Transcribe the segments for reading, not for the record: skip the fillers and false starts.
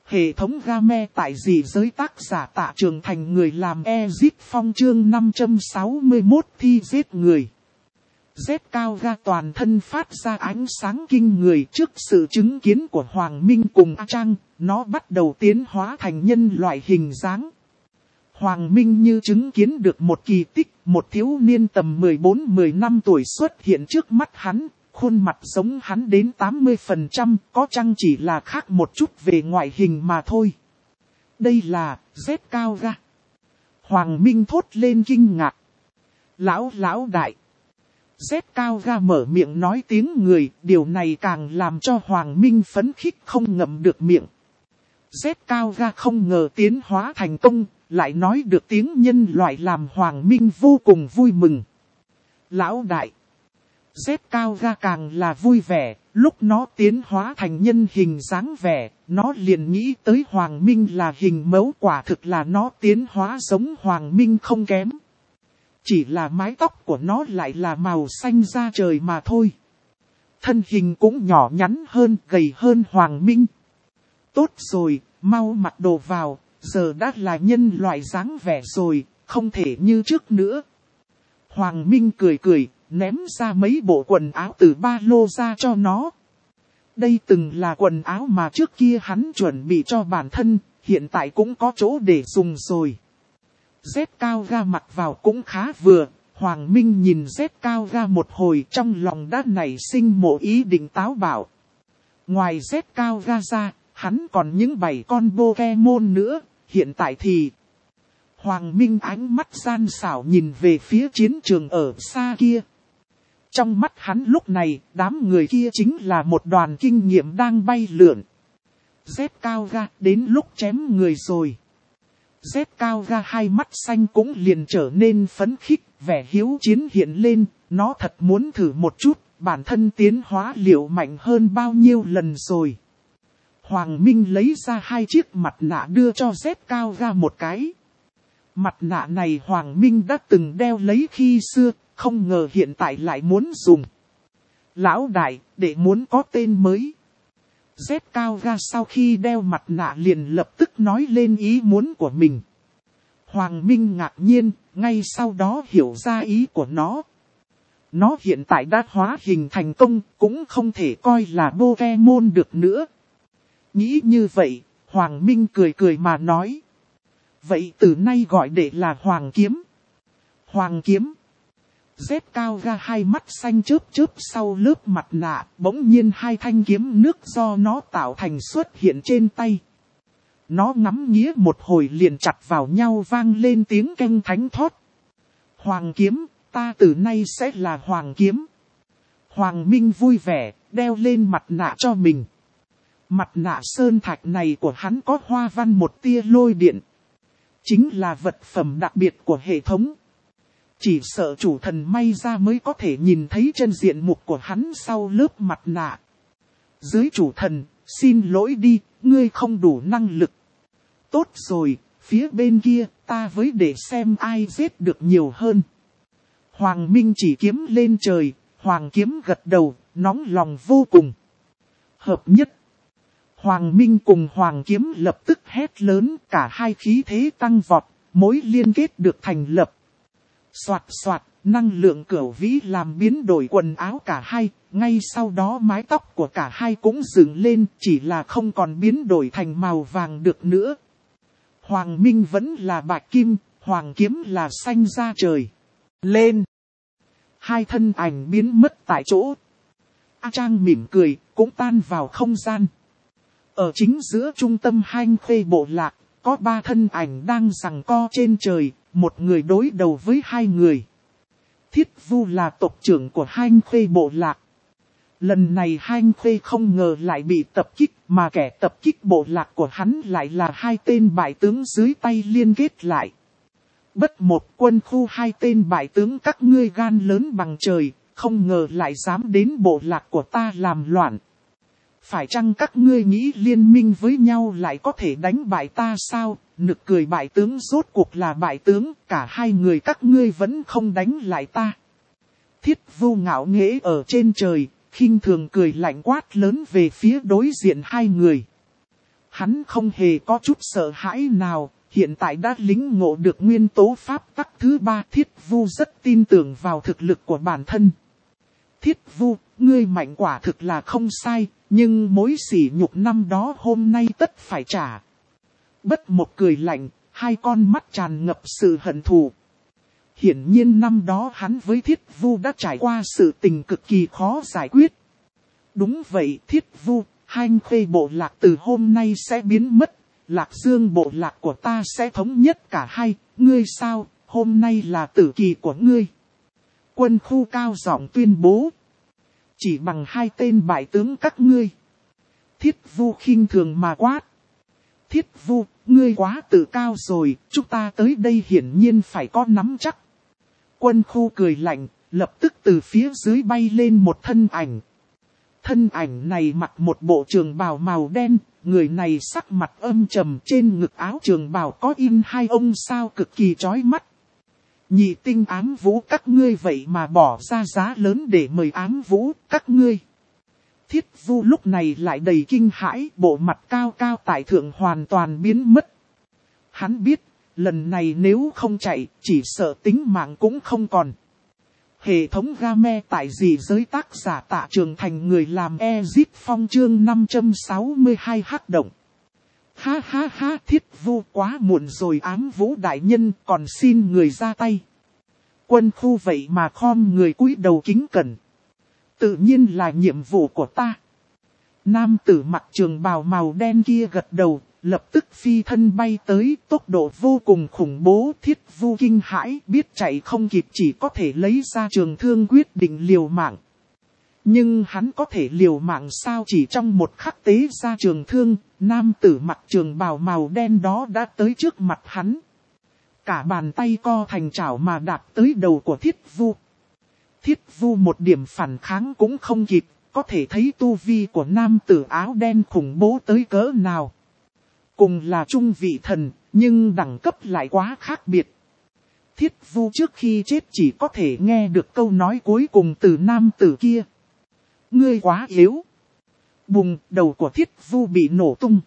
Hệ thống game tại dị giới tác giả Tạ Trường Thành người làm Exit Phong chương 561 thi giết người. Z cao ga toàn thân phát ra ánh sáng kinh người trước sự chứng kiến của Hoàng Minh cùng A Trang, nó bắt đầu tiến hóa thành nhân loại hình dáng. Hoàng Minh như chứng kiến được một kỳ tích, một thiếu niên tầm 14-15 tuổi xuất hiện trước mắt hắn, khuôn mặt giống hắn đến 80%, có chăng chỉ là khác một chút về ngoại hình mà thôi. Đây là Z cao ga. Hoàng Minh thốt lên kinh ngạc. Lão đại. Z cao ga mở miệng nói tiếng người, điều này càng làm cho Hoàng Minh phấn khích không ngậm được miệng. Z cao ga không ngờ tiến hóa thành công, lại nói được tiếng nhân loại làm Hoàng Minh vô cùng vui mừng. Lão đại. Z cao ga càng là vui vẻ, lúc nó tiến hóa thành nhân hình dáng vẻ, nó liền nghĩ tới Hoàng Minh là hình mẫu, quả thực là nó tiến hóa giống Hoàng Minh không kém. Chỉ là mái tóc của nó lại là màu xanh da trời mà thôi. Thân hình cũng nhỏ nhắn hơn, gầy hơn Hoàng Minh. Tốt rồi, mau mặc đồ vào, giờ đã là nhân loại dáng vẻ rồi, không thể như trước nữa. Hoàng Minh cười, ném ra mấy bộ quần áo từ ba lô ra cho nó. Đây từng là quần áo mà trước kia hắn chuẩn bị cho bản thân, hiện tại cũng có chỗ để dùng rồi. Z cao ga mặc vào cũng khá vừa, Hoàng Minh nhìn Z cao ga một hồi trong lòng đã nảy sinh một ý định táo bạo. Ngoài Z cao ga ra, hắn còn những 7 con Pokemon nữa, hiện tại thì... Hoàng Minh ánh mắt gian xảo nhìn về phía chiến trường ở xa kia. Trong mắt hắn lúc này, đám người kia chính là một đoàn kinh nghiệm đang bay lượn. Z cao ga đến lúc chém người rồi. Z cao ga hai mắt xanh cũng liền trở nên phấn khích, vẻ hiếu chiến hiện lên, nó thật muốn thử một chút, bản thân tiến hóa liệu mạnh hơn bao nhiêu lần rồi. Hoàng Minh lấy ra 2 chiếc mặt nạ đưa cho Z cao ga một cái. Mặt nạ này Hoàng Minh đã từng đeo lấy khi xưa, không ngờ hiện tại lại muốn dùng. Lão đại, để muốn có tên mới. Z cao ga sau khi đeo mặt nạ liền lập tức nói lên ý muốn của mình. Hoàng Minh ngạc nhiên, ngay sau đó hiểu ra ý của nó. Nó hiện tại đã hóa hình thành công, cũng không thể coi là Pokemon được nữa. Nghĩ như vậy, Hoàng Minh cười mà nói. Vậy từ nay gọi đệ là Hoàng Kiếm. Hoàng Kiếm. Z cao ga hai mắt xanh chớp sau lớp mặt nạ, bỗng nhiên 2 thanh kiếm nước do nó tạo thành xuất hiện trên tay. Nó ngắm nghía một hồi liền chặt vào nhau vang lên tiếng keng thánh thót. Hoàng Kiếm, ta từ nay sẽ là Hoàng Kiếm. Hoàng Minh vui vẻ, đeo lên mặt nạ cho mình. Mặt nạ sơn thạch này của hắn có hoa văn một tia lôi điện. Chính là vật phẩm đặc biệt của hệ thống. Chỉ sợ chủ thần may ra mới có thể nhìn thấy chân diện mục của hắn sau lớp mặt nạ. Dưới chủ thần, xin lỗi đi, ngươi không đủ năng lực. Tốt rồi, phía bên kia, ta với để xem ai giết được nhiều hơn. Hoàng Minh chỉ kiếm lên trời, Hoàng Kiếm gật đầu, nóng lòng vô cùng. Hợp nhất. Hoàng Minh cùng Hoàng Kiếm lập tức hét lớn, cả hai khí thế tăng vọt, mối liên kết được thành lập. Soạt, năng lượng cửu vĩ làm biến đổi quần áo cả hai, ngay sau đó mái tóc của cả hai cũng dựng lên, chỉ là không còn biến đổi thành màu vàng được nữa. Hoàng Minh vẫn là bạch kim, Hoàng Kiếm là xanh da trời. Lên! 2 thân ảnh biến mất tại chỗ. A Trang mỉm cười, cũng tan vào không gian. Ở chính giữa trung tâm Hanh Khê bộ lạc, có 3 thân ảnh đang giằng co trên trời, một người đối đầu với 2 người. Thiết Vu là tộc trưởng của Hanh Khê bộ lạc. Lần này Hanh Khê không ngờ lại bị tập kích, mà kẻ tập kích bộ lạc của hắn lại là 2 tên bại tướng dưới tay liên kết lại. Bất một quân khu 2 tên bại tướng các ngươi gan lớn bằng trời, không ngờ lại dám đến bộ lạc của ta làm loạn. Phải chăng các ngươi nghĩ liên minh với nhau lại có thể đánh bại ta sao? Nực cười, bại tướng rốt cuộc là bại tướng, cả 2 người các ngươi vẫn không đánh lại ta. Thiết Vu ngạo nghễ ở trên trời, khinh thường cười lạnh quát lớn về phía đối diện 2 người. Hắn không hề có chút sợ hãi nào, hiện tại đã lĩnh ngộ được nguyên tố pháp tắc thứ 3. Thiết Vu rất tin tưởng vào thực lực của bản thân. Thiết Vu, ngươi mạnh quả thực là không sai, nhưng mối sỉ nhục năm đó hôm nay tất phải trả. Bất một cười lạnh, hai con mắt tràn ngập sự hận thù. Hiển nhiên năm đó hắn với Thiết Vu đã trải qua sự tình cực kỳ khó giải quyết. Đúng vậy Thiết Vu, Hanh Khê bộ lạc từ hôm nay sẽ biến mất, Lạc Dương bộ lạc của ta sẽ thống nhất cả hai, ngươi sao, hôm nay là tử kỳ của ngươi. Quân khu cao giọng tuyên bố. Chỉ bằng hai tên bại tướng các ngươi. Thiết Vu khinh thường mà quát. Thiết Vu, ngươi quá tự cao rồi, chúng ta tới đây hiển nhiên phải có nắm chắc. Quân khu cười lạnh, lập tức từ phía dưới bay lên một thân ảnh. Thân ảnh này mặc một bộ trường bào màu đen, người này sắc mặt âm trầm, trên ngực áo trường bào có in hai ông sao cực kỳ chói mắt. Nhị tinh ám vũ các ngươi vậy mà bỏ ra giá lớn để mời ám vũ các ngươi. Thiết Vu lúc này lại đầy kinh hãi, bộ mặt cao cao tại thượng hoàn toàn biến mất. Hắn biết, lần này nếu không chạy, chỉ sợ tính mạng cũng không còn. Hệ thống game tại gì giới tác giả Tạ Trường Thành người làm Ezip Phong chương 562 hắc động. Ha ha ha, Thiết Vu quá muộn rồi ám vũ đại nhân, còn xin người ra tay. Quân khu vậy mà khom người cúi đầu kính cẩn. Tự nhiên là nhiệm vụ của ta. Nam tử mặc trường bào màu đen kia gật đầu, lập tức phi thân bay tới, tốc độ vô cùng khủng bố. Thiết Vu kinh hãi, biết chạy không kịp, chỉ có thể lấy ra trường thương quyết định liều mạng. Nhưng hắn có thể liều mạng sao? Chỉ trong một khắc tế ra trường thương, nam tử mặc trường bào màu đen đó đã tới trước mặt hắn. Cả bàn tay co thành chảo mà đạp tới đầu của Thiết Vu. Thiết Vu một điểm phản kháng cũng không kịp, có thể thấy tu vi của nam tử áo đen khủng bố tới cỡ nào. Cùng là trung vị thần, nhưng đẳng cấp lại quá khác biệt. Thiết Vu trước khi chết chỉ có thể nghe được câu nói cuối cùng từ nam tử kia. Ngươi quá yếu. Bùng, đầu của Thiết Vu bị nổ tung.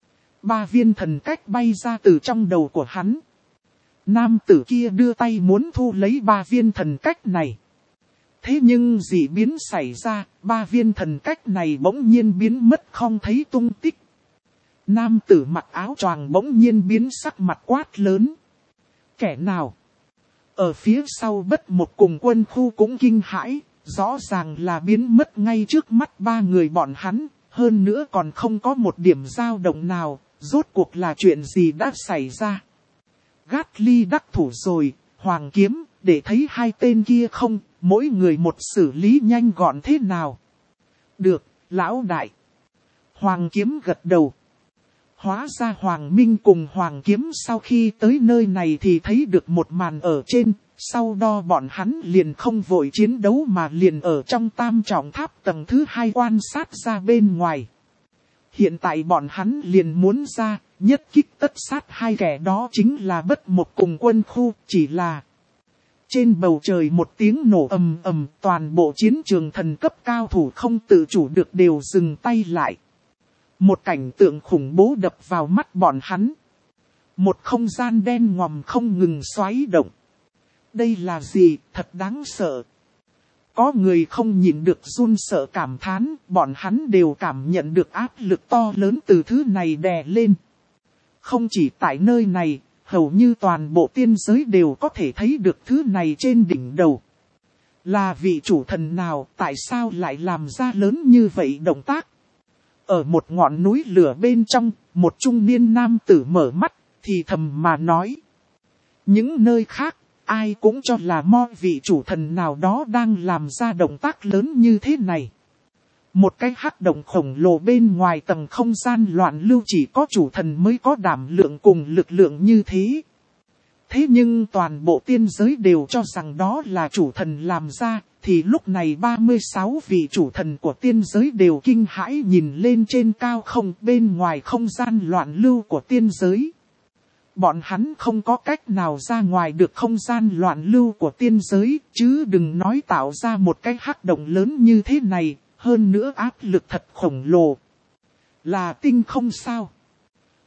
3 viên thần cách bay ra từ trong đầu của hắn. Nam tử kia đưa tay muốn thu lấy 3 viên thần cách này. Thế nhưng dị biến xảy ra, 3 viên thần cách này bỗng nhiên biến mất không thấy tung tích. Nam tử mặc áo choàng bỗng nhiên biến sắc mặt quát lớn. Kẻ nào? Ở phía sau bất một cùng quân khu cũng kinh hãi, rõ ràng là biến mất ngay trước mắt 3 người bọn hắn, hơn nữa còn không có một điểm dao động nào, rốt cuộc là chuyện gì đã xảy ra. Gát Ly đắc thủ rồi, Hoàng Kiếm, để thấy hai tên kia không, mỗi người một xử lý nhanh gọn thế nào. Được, lão đại. Hoàng Kiếm gật đầu. Hóa ra Hoàng Minh cùng Hoàng Kiếm sau khi tới nơi này thì thấy được một màn ở trên, sau đó bọn hắn liền không vội chiến đấu mà liền ở trong tam trọng tháp tầng thứ 2 quan sát ra bên ngoài. Hiện tại bọn hắn liền muốn ra, nhất kích tất sát hai kẻ đó chính là bất một cùng quân khu, chỉ là... Trên bầu trời một tiếng nổ ầm ầm, toàn bộ chiến trường thần cấp cao thủ không tự chủ được đều dừng tay lại. Một cảnh tượng khủng bố đập vào mắt bọn hắn. Một không gian đen ngòm không ngừng xoáy động. Đây là gì, thật đáng sợ. Có người không nhịn được run sợ cảm thán, bọn hắn đều cảm nhận được áp lực to lớn từ thứ này đè lên. Không chỉ tại nơi này, hầu như toàn bộ tiên giới đều có thể thấy được thứ này trên đỉnh đầu. Là vị chủ thần nào, tại sao lại làm ra lớn như vậy động tác? Ở một ngọn núi lửa bên trong, một trung niên nam tử mở mắt, thì thầm mà nói. Những nơi khác, ai cũng cho là mo vị chủ thần nào đó đang làm ra động tác lớn như thế này. Một cái hắc động khổng lồ bên ngoài tầng không gian loạn lưu chỉ có chủ thần mới có đảm lượng cùng lực lượng như thế. Thế nhưng toàn bộ tiên giới đều cho rằng đó là chủ thần làm ra, thì lúc này 36 vị chủ thần của tiên giới đều kinh hãi nhìn lên trên cao không bên ngoài không gian loạn lưu của tiên giới. Bọn hắn không có cách nào ra ngoài được không gian loạn lưu của tiên giới, chứ đừng nói tạo ra một cái hắc động lớn như thế này, hơn nữa áp lực thật khổng lồ. Là tinh không sao?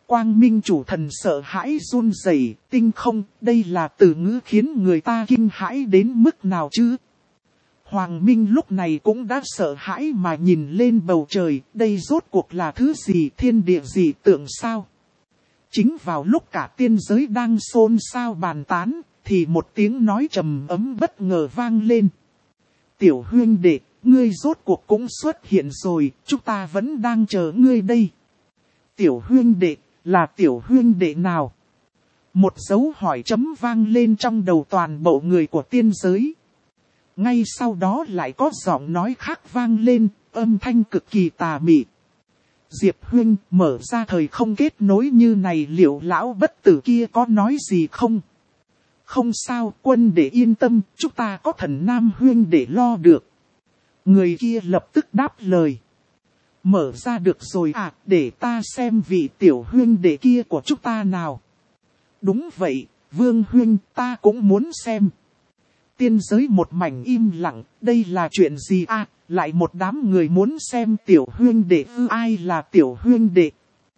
Quang Minh chủ thần sợ hãi run rẩy, tinh không, đây là từ ngữ khiến người ta kinh hãi đến mức nào chứ? Hoàng Minh lúc này cũng đã sợ hãi mà nhìn lên bầu trời, đây rốt cuộc là thứ gì, thiên địa gì tượng sao? Chính vào lúc cả tiên giới đang xôn xao bàn tán, thì một tiếng nói trầm ấm bất ngờ vang lên. Tiểu huynh đệ, ngươi rốt cuộc cũng xuất hiện rồi, chúng ta vẫn đang chờ ngươi đây. Tiểu huynh đệ, là tiểu huynh đệ nào? Một dấu hỏi chấm vang lên trong đầu toàn bộ người của tiên giới. Ngay sau đó lại có giọng nói khác vang lên, âm thanh cực kỳ tà mị. Diệp huynh, mở ra thời không kết nối như này, liệu lão bất tử kia có nói gì không? Không sao, quân để yên tâm, chúng ta có thần nam huynh để lo được. Người kia lập tức đáp lời. Mở ra được rồi à, để ta xem vị tiểu huynh đệ kia của chúng ta nào. Đúng vậy, Vương huynh, ta cũng muốn xem. Tiên giới một mảnh im lặng, đây là chuyện gì à, lại một đám người muốn xem tiểu huynh đệ ư, ai là tiểu huynh đệ?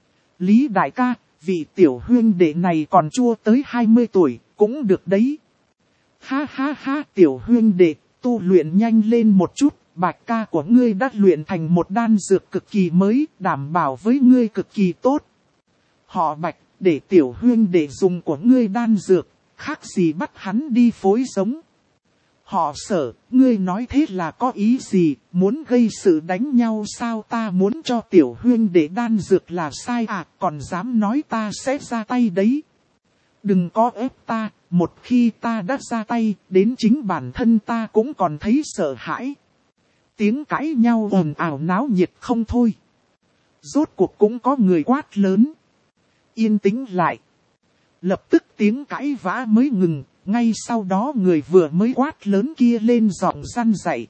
Lý đại ca, vị tiểu huynh đệ này còn chưa tới 20 tuổi, cũng được đấy. Ha ha ha, tiểu huynh đệ, tu luyện nhanh lên một chút, Bạch ca của ngươi đã luyện thành một đan dược cực kỳ mới, đảm bảo với ngươi cực kỳ tốt. Họ Bạch, để tiểu huynh đệ dùng của ngươi đan dược, khác gì bắt hắn đi phối giống. Họ Sở, ngươi nói thế là có ý gì, muốn gây sự đánh nhau sao? Ta muốn cho tiểu huynh đệ đan dược là sai à, còn dám nói ta sẽ ra tay đấy. Đừng có ép ta, một khi ta đã ra tay, đến chính bản thân ta cũng còn thấy sợ hãi. Tiếng cãi nhau ồn ào náo nhiệt không thôi. Rốt cuộc cũng có người quát lớn. Yên tĩnh lại. Lập tức tiếng cãi vã mới ngừng, ngay sau đó người vừa mới quát lớn kia lên giọng răn dạy.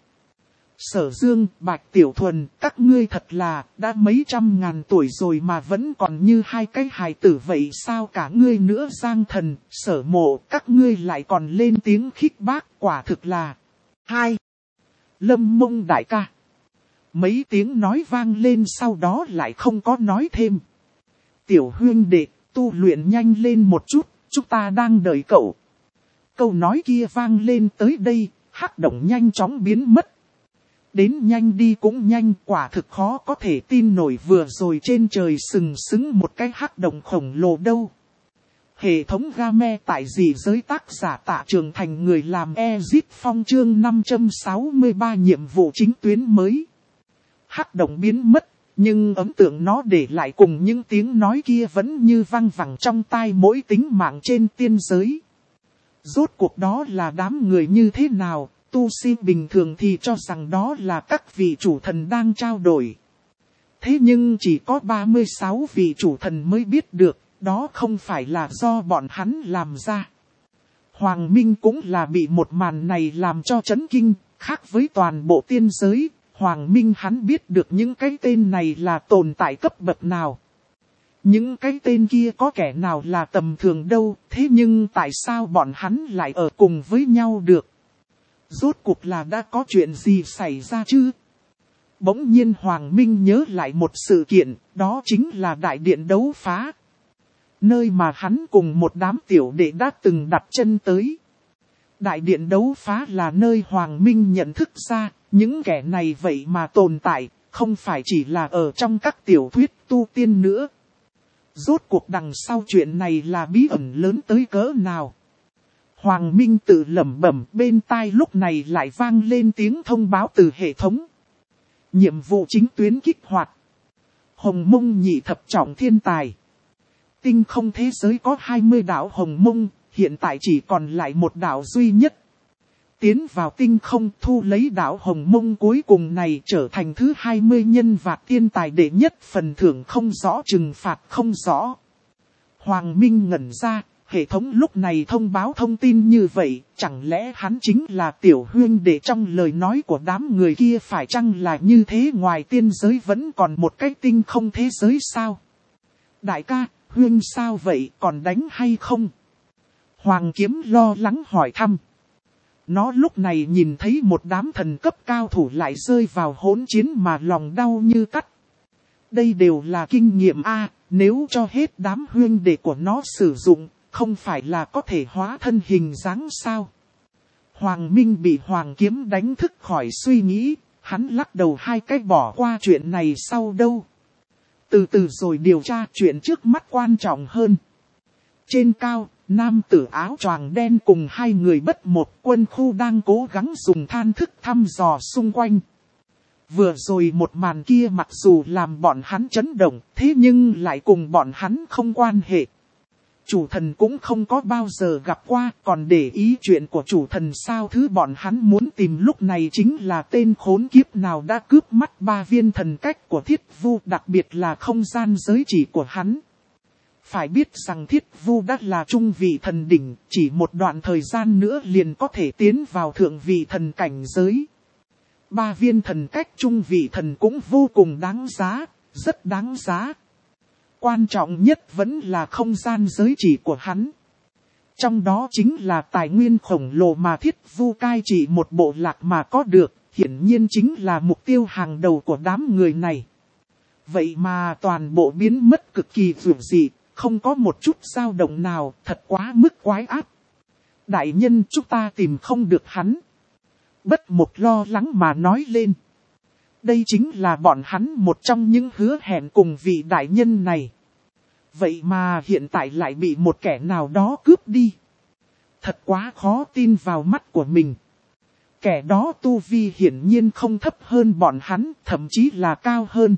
Sở Dương, Bạch Tiểu Thuần, các ngươi thật là đã mấy trăm ngàn tuổi rồi mà vẫn còn như hai cái hài tử vậy sao? Cả ngươi nữa Giang Thần, Sở Mộ, các ngươi lại còn lên tiếng khích bác, quả thực là hai. Lâm Mông đại ca. Mấy tiếng nói vang lên sau đó lại không có nói thêm. Tiểu huynh đệ, tu luyện nhanh lên một chút, chúng ta đang đợi cậu. Câu nói kia vang lên tới đây, hắc động nhanh chóng biến mất. Đến nhanh đi cũng nhanh, quả thực khó có thể tin nổi, vừa rồi trên trời sừng sững một cái hắc động khổng lồ đâu. Hệ thống game tại dị giới, tác giả Tạ Trường Thành, người làm Ezit Phong, chương 563, nhiệm vụ chính tuyến mới. Hắc động biến mất, nhưng ấn tượng nó để lại cùng những tiếng nói kia vẫn như vang vẳng trong tai mỗi tính mạng trên tiên giới. Rốt cuộc đó là đám người như thế nào? Tu sĩ bình thường thì cho rằng đó là các vị chủ thần đang trao đổi. Thế nhưng chỉ có 36 vị chủ thần mới biết được, đó không phải là do bọn hắn làm ra. Hoàng Minh cũng là bị một màn này làm cho chấn kinh, khác với toàn bộ tiên giới, Hoàng Minh hắn biết được những cái tên này là tồn tại cấp bậc nào. Những cái tên kia có kẻ nào là tầm thường đâu, thế nhưng tại sao bọn hắn lại ở cùng với nhau được? Rốt cuộc là đã có chuyện gì xảy ra chứ? Bỗng nhiên Hoàng Minh nhớ lại một sự kiện, đó chính là đại điện đấu phá. Nơi mà hắn cùng một đám tiểu đệ đã từng đặt chân tới. Đại điện đấu phá là nơi Hoàng Minh nhận thức ra, những kẻ này vậy mà tồn tại, không phải chỉ là ở trong các tiểu thuyết tu tiên nữa. Rốt cuộc đằng sau chuyện này là bí ẩn lớn tới cỡ nào? Hoàng Minh tự lẩm bẩm, bên tai lúc này lại vang lên tiếng thông báo từ hệ thống. Nhiệm vụ chính tuyến kích hoạt. Hồng Mông nhị thập trọng thiên tài. Tinh không thế giới có 20 đảo Hồng Mông, hiện tại chỉ còn lại một đảo duy nhất. Tiến vào tinh không, thu lấy đảo Hồng Mông cuối cùng này, trở thành thứ 20 nhân vật thiên tài đệ nhất, phần thưởng không rõ, trừng phạt không rõ. Hoàng Minh ngẩn ra, hệ thống lúc này thông báo thông tin như vậy, chẳng lẽ hắn chính là tiểu huynh đệ trong lời nói của đám người kia? Phải chăng là như thế? Ngoài tiên giới vẫn còn một cái tinh không thế giới sao? Đại ca, huynh sao vậy, còn đánh hay không? Hoàng Kiếm lo lắng hỏi thăm. Nó lúc này nhìn thấy một đám thần cấp cao thủ lại rơi vào hỗn chiến mà lòng đau như cắt. Đây đều là kinh nghiệm A, nếu cho hết đám huynh đệ của nó sử dụng, không phải là có thể hóa thân hình dáng sao? Hoàng Minh bị Hoàng Kiếm đánh thức khỏi suy nghĩ, hắn lắc đầu hai cái bỏ qua chuyện này sau đâu. Từ từ rồi điều tra chuyện trước mắt quan trọng hơn. Trên cao, nam tử áo choàng đen cùng hai người bất một quân khu đang cố gắng dùng than thức thăm dò xung quanh. Vừa rồi một màn kia mặc dù làm bọn hắn chấn động, thế nhưng lại cùng bọn hắn không quan hệ. Chủ thần cũng không có bao giờ gặp qua, còn để ý chuyện của chủ thần sao? Thứ bọn hắn muốn tìm lúc này chính là tên khốn kiếp nào đã cướp mất 3 viên thần cách của Thiết Vu, đặc biệt là không gian giới chỉ của hắn. Phải biết rằng Thiết Vu đã là trung vị thần đỉnh, chỉ một đoạn thời gian nữa liền có thể tiến vào thượng vị thần cảnh giới. 3 viên thần cách trung vị thần cũng vô cùng đáng giá, rất đáng giá. Quan trọng nhất vẫn là không gian giới chỉ của hắn. Trong đó chính là tài nguyên khổng lồ mà Thiết Vu cai trị một bộ lạc mà có được, hiển nhiên chính là mục tiêu hàng đầu của đám người này. Vậy mà toàn bộ biến mất cực kỳ vượt dị, không có một chút dao động nào, thật quá mức quái ác. Đại nhân, chúng ta tìm không được hắn. Bất một lo lắng mà nói lên. Đây chính là bọn hắn một trong những hứa hẹn cùng vị đại nhân này. Vậy mà hiện tại lại bị một kẻ nào đó cướp đi. Thật quá khó tin vào mắt của mình. Kẻ đó tu vi hiển nhiên không thấp hơn bọn hắn, thậm chí là cao hơn.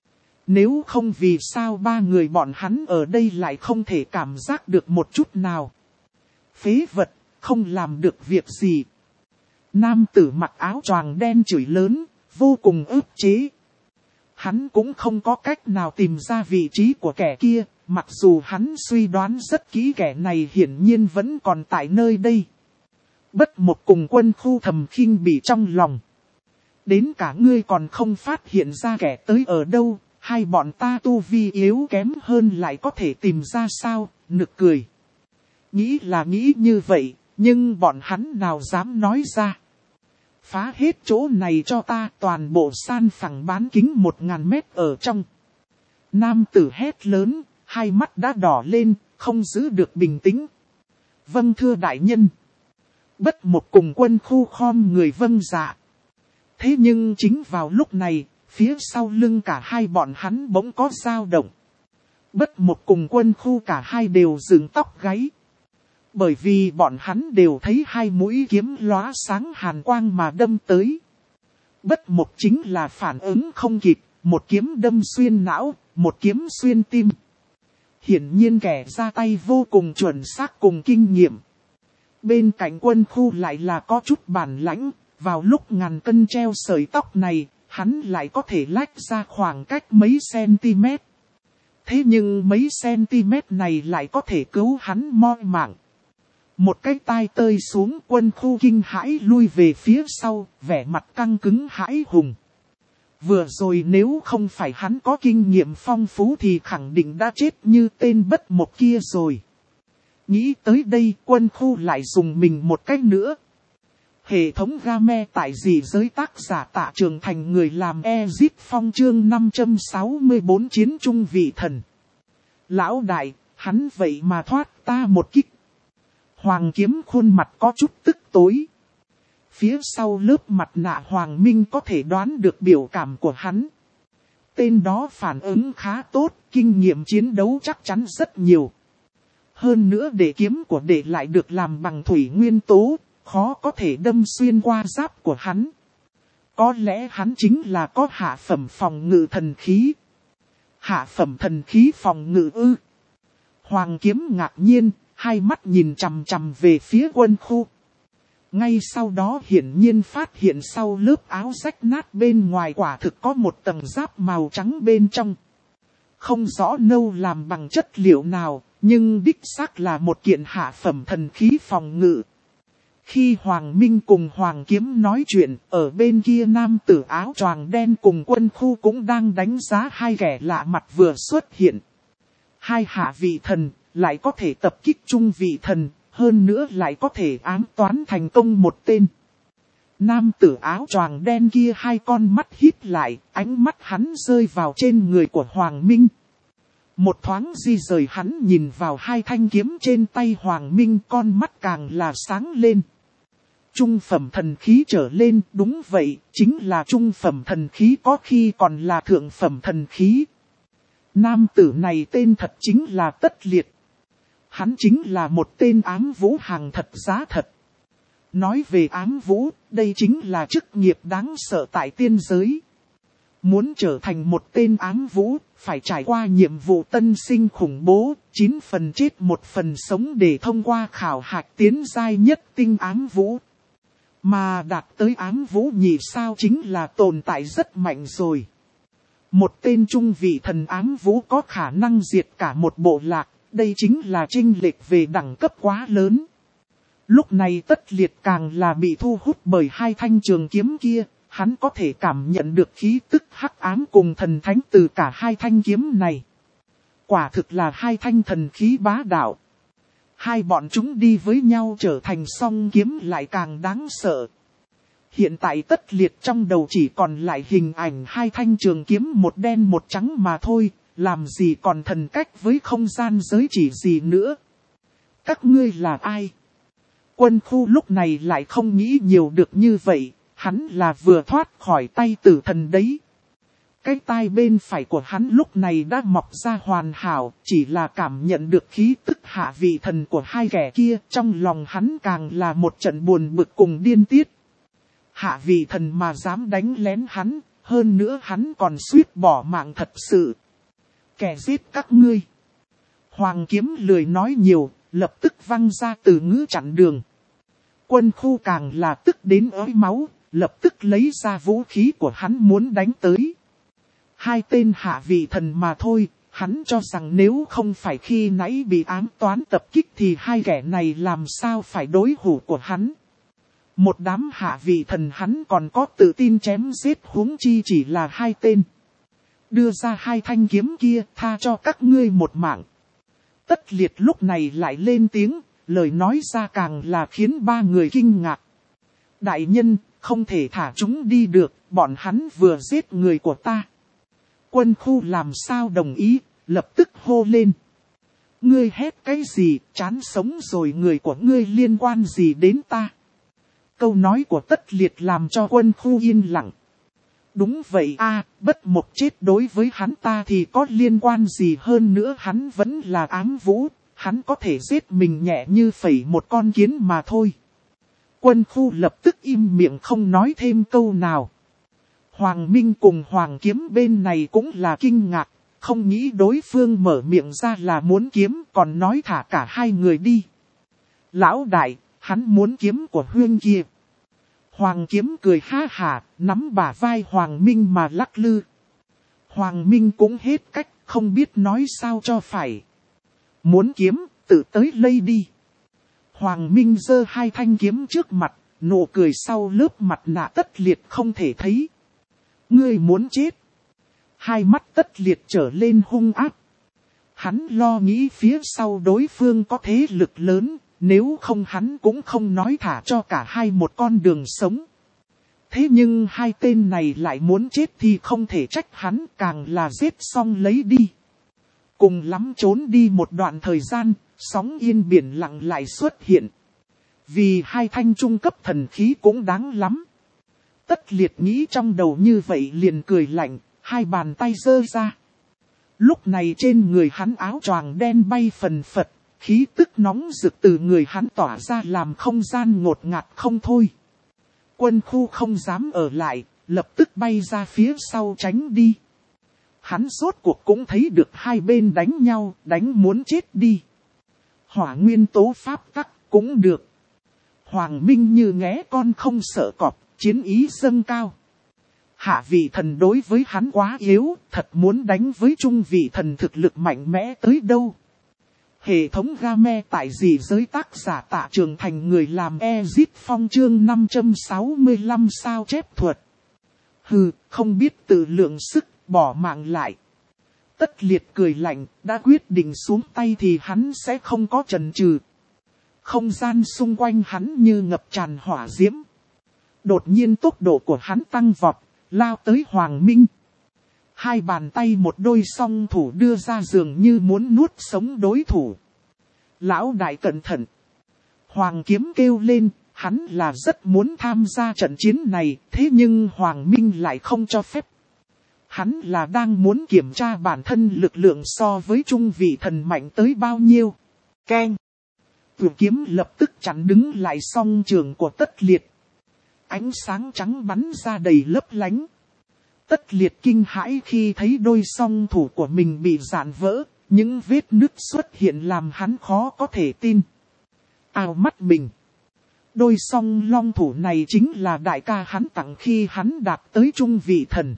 Nếu không vì sao 3 người bọn hắn ở đây lại không thể cảm giác được một chút nào. Phế vật, không làm được việc gì. Nam tử mặc áo choàng đen chửi lớn, vô cùng ức chế. Hắn cũng không có cách nào tìm ra vị trí của kẻ kia, mặc dù hắn suy đoán rất kỹ kẻ này hiển nhiên vẫn còn tại nơi đây. Bất một cùng quân khu thầm khinh bỉ trong lòng. Đến cả ngươi còn không phát hiện ra kẻ tới ở đâu, hai bọn ta tu vi yếu kém hơn lại có thể tìm ra sao, nực cười. Nghĩ là nghĩ như vậy, nhưng bọn hắn nào dám nói ra. Phá hết chỗ này cho ta, toàn bộ san phẳng bán kính 1000 mét ở trong. Nam tử hét lớn, hai mắt đã đỏ lên, không giữ được bình tĩnh. Vâng thưa đại nhân. Bất một cùng quân khu khom người vâng dạ. Thế nhưng chính vào lúc này, phía sau lưng cả hai bọn hắn bỗng có dao động. Bất một cùng quân khu cả hai đều dựng tóc gáy. Bởi vì bọn hắn đều thấy hai mũi kiếm lóa sáng hàn quang mà đâm tới. Bất một chính là phản ứng không kịp, một kiếm đâm xuyên não, một kiếm xuyên tim. Hiển nhiên kẻ ra tay vô cùng chuẩn xác cùng kinh nghiệm. Bên cạnh quân khu lại là có chút bản lãnh, vào lúc ngàn cân treo sợi tóc này, hắn lại có thể lách ra khoảng cách mấy cm. Thế nhưng mấy cm này lại có thể cứu hắn moi mạng. Một cái tai tơi xuống, quân khu kinh hãi lui về phía sau, vẻ mặt căng cứng hãi hùng. Vừa rồi nếu không phải hắn có kinh nghiệm phong phú thì khẳng định đã chết như tên bất một kia rồi. Nghĩ tới đây, quân khu lại dùng mình một cách nữa. Hệ thống game tại dị giới, tác giả Tạ Trường Thành, người làm Ezip Phong, chương 564 chiến trung vị thần. Lão đại, hắn vậy mà thoát ta một kích. Hoàng Kiếm khuôn mặt có chút tức tối. Phía sau lớp mặt nạ Hoàng Minh có thể đoán được biểu cảm của hắn. Tên đó phản ứng khá tốt, kinh nghiệm chiến đấu chắc chắn rất nhiều. Hơn nữa để kiếm của đệ lại được làm bằng thủy nguyên tố, khó có thể đâm xuyên qua giáp của hắn. Có lẽ hắn chính là có hạ phẩm phòng ngự thần khí. Hạ phẩm thần khí phòng ngự ư? Hoàng Kiếm ngạc nhiên, hai mắt nhìn chằm chằm về phía quân khu. Ngay sau đó hiển nhiên phát hiện sau lớp áo rách nát bên ngoài quả thực có một tầng giáp màu trắng bên trong. Không rõ nâu làm bằng chất liệu nào, nhưng đích xác là một kiện hạ phẩm thần khí phòng ngự. Khi Hoàng Minh cùng Hoàng Kiếm nói chuyện, ở bên kia nam tử áo choàng đen cùng quân khu cũng đang đánh giá hai kẻ lạ mặt vừa xuất hiện. Hai hạ vị thần, lại có thể tập kích trung vị thần, hơn nữa lại có thể ám toán thành công một tên. Nam tử áo choàng đen kia hai con mắt híp lại, ánh mắt hắn rơi vào trên người của Hoàng Minh. Một thoáng di rời hắn nhìn vào hai thanh kiếm trên tay Hoàng Minh, con mắt càng là sáng lên. Trung phẩm thần khí trở lên, đúng vậy, chính là trung phẩm thần khí, có khi còn là thượng phẩm thần khí. Nam tử này tên thật chính là Tất Liệt. Hắn chính là một tên ám vũ hàng thật giá thật. Nói về ám vũ, đây chính là chức nghiệp đáng sợ tại tiên giới. Muốn trở thành một tên ám vũ, phải trải qua nhiệm vụ tân sinh khủng bố, 9 phần chết 1 phần sống để thông qua khảo hạch tiến giai nhất tinh ám vũ. Mà đạt tới ám vũ nhị sao chính là tồn tại rất mạnh rồi. Một tên trung vị thần ám vũ có khả năng diệt cả một bộ lạc, đây chính là chênh lệch về đẳng cấp quá lớn. Lúc này Tất Liệt càng là bị thu hút bởi hai thanh trường kiếm kia, hắn có thể cảm nhận được khí tức hắc ám cùng thần thánh từ cả hai thanh kiếm này. Quả thực là hai thanh thần khí bá đạo. Hai bọn chúng đi với nhau trở thành song kiếm lại càng đáng sợ. Hiện tại Tất Liệt trong đầu chỉ còn lại hình ảnh hai thanh trường kiếm một đen một trắng mà thôi, làm gì còn thần cách với không gian giới chỉ gì nữa. Các ngươi là ai? Quân Khu lúc này lại không nghĩ nhiều được như vậy, hắn là vừa thoát khỏi tay tử thần đấy. Cái tai bên phải của hắn lúc này đã mọc ra hoàn hảo, chỉ là cảm nhận được khí tức hạ vị thần của hai kẻ kia, trong lòng hắn càng là một trận buồn bực cùng điên tiết. Hạ vị thần mà dám đánh lén hắn, hơn nữa hắn còn suýt bỏ mạng thật sự. Kẻ giết các ngươi. Hoàng Kiếm lười nói nhiều, lập tức văng ra từ ngữ chặn đường. Quân Khu càng là tức đến ói máu, lập tức lấy ra vũ khí của hắn muốn đánh tới. Hai tên hạ vị thần mà thôi, hắn cho rằng nếu không phải khi nãy bị ám toán tập kích thì hai kẻ này làm sao phải đối thủ của hắn. Một đám hạ vị thần hắn còn có tự tin chém giết, huống chi chỉ là hai tên. Đưa ra hai thanh kiếm kia, tha cho các ngươi một mạng. Tất Liệt lúc này lại lên tiếng, lời nói ra càng là khiến ba người kinh ngạc. Đại nhân, không thể thả chúng đi được, bọn hắn vừa giết người của ta. Quân Khu làm sao đồng ý, lập tức hô lên. Ngươi hét cái gì, chán sống rồi, người của ngươi liên quan gì đến ta? Câu nói của Tất Liệt làm cho Quân Khu yên lặng. Đúng vậy a, bất một chết đối với hắn ta thì có liên quan gì, hơn nữa hắn vẫn là ám vũ, hắn có thể giết mình nhẹ như phẩy một con kiến mà thôi. Quân Khu lập tức im miệng không nói thêm câu nào. Hoàng Minh cùng Hoàng Kiếm bên này cũng là kinh ngạc, không nghĩ đối phương mở miệng ra là muốn kiếm, còn nói thả cả hai người đi. Lão đại, hắn muốn kiếm của Huyên kia. Hoàng Kiếm cười ha hả, nắm bả vai Hoàng Minh mà lắc lư. Hoàng Minh cũng hết cách, không biết nói sao cho phải. Muốn kiếm, tự tới lây đi. Hoàng Minh giơ hai thanh kiếm trước mặt, nụ cười sau lớp mặt nạ Tất Liệt không thể thấy. Ngươi muốn chết. Hai mắt Tất Liệt trở lên hung ác. Hắn lo nghĩ phía sau đối phương có thế lực lớn, nếu không hắn cũng không nói thả cho cả hai một con đường sống. Thế nhưng hai tên này lại muốn chết thì không thể trách hắn, càng là giết xong lấy đi. Cùng lắm trốn đi một đoạn thời gian, sóng yên biển lặng lại xuất hiện. Vì hai thanh trung cấp thần khí cũng đáng lắm. Tất Liệt nghĩ trong đầu như vậy liền cười lạnh, hai bàn tay giơ ra. Lúc này trên người hắn áo choàng đen bay phần phật, khí tức nóng rực từ người hắn tỏa ra làm không gian ngột ngạt không thôi. Quân Khu không dám ở lại, lập tức bay ra phía sau tránh đi. Hắn rốt cuộc cũng thấy được hai bên đánh nhau, đánh muốn chết đi. Hỏa nguyên tố pháp tắc cũng được. Hoàng Minh như nghé con không sợ cọp, chiến ý dâng cao. Hạ vị thần đối với hắn quá yếu, thật muốn đánh với trung vị thần thực lực mạnh mẽ tới đâu. Hệ thống game tại gì giới tác giả Tạ Trường Thành, người làm Ezit Phong chương 565 sao chép thuật. Hừ, không biết tự lượng sức, bỏ mạng lại. Tất Liệt cười lạnh, đã quyết định xuống tay thì hắn sẽ không có chần chừ. Không gian xung quanh hắn như ngập tràn hỏa diễm. Đột nhiên tốc độ của hắn tăng vọt, lao tới Hoàng Minh. Hai bàn tay một đôi song thủ đưa ra dường như muốn nuốt sống đối thủ. Lão đại cẩn thận. Hoàng Kiếm kêu lên, hắn là rất muốn tham gia trận chiến này, thế nhưng Hoàng Minh lại không cho phép. Hắn là đang muốn kiểm tra bản thân lực lượng so với trung vị thần mạnh tới bao nhiêu. Keng. Cửu kiếm lập tức chắn đứng lại song trường của Tất Liệt. Ánh sáng trắng bắn ra đầy lấp lánh. Tất Liệt kinh hãi khi thấy đôi song thủ của mình bị rạn vỡ, những vết nứt xuất hiện làm hắn khó có thể tin. Ao mắt mình. Đôi song long thủ này chính là đại ca hắn tặng khi hắn đạt tới trung vị thần.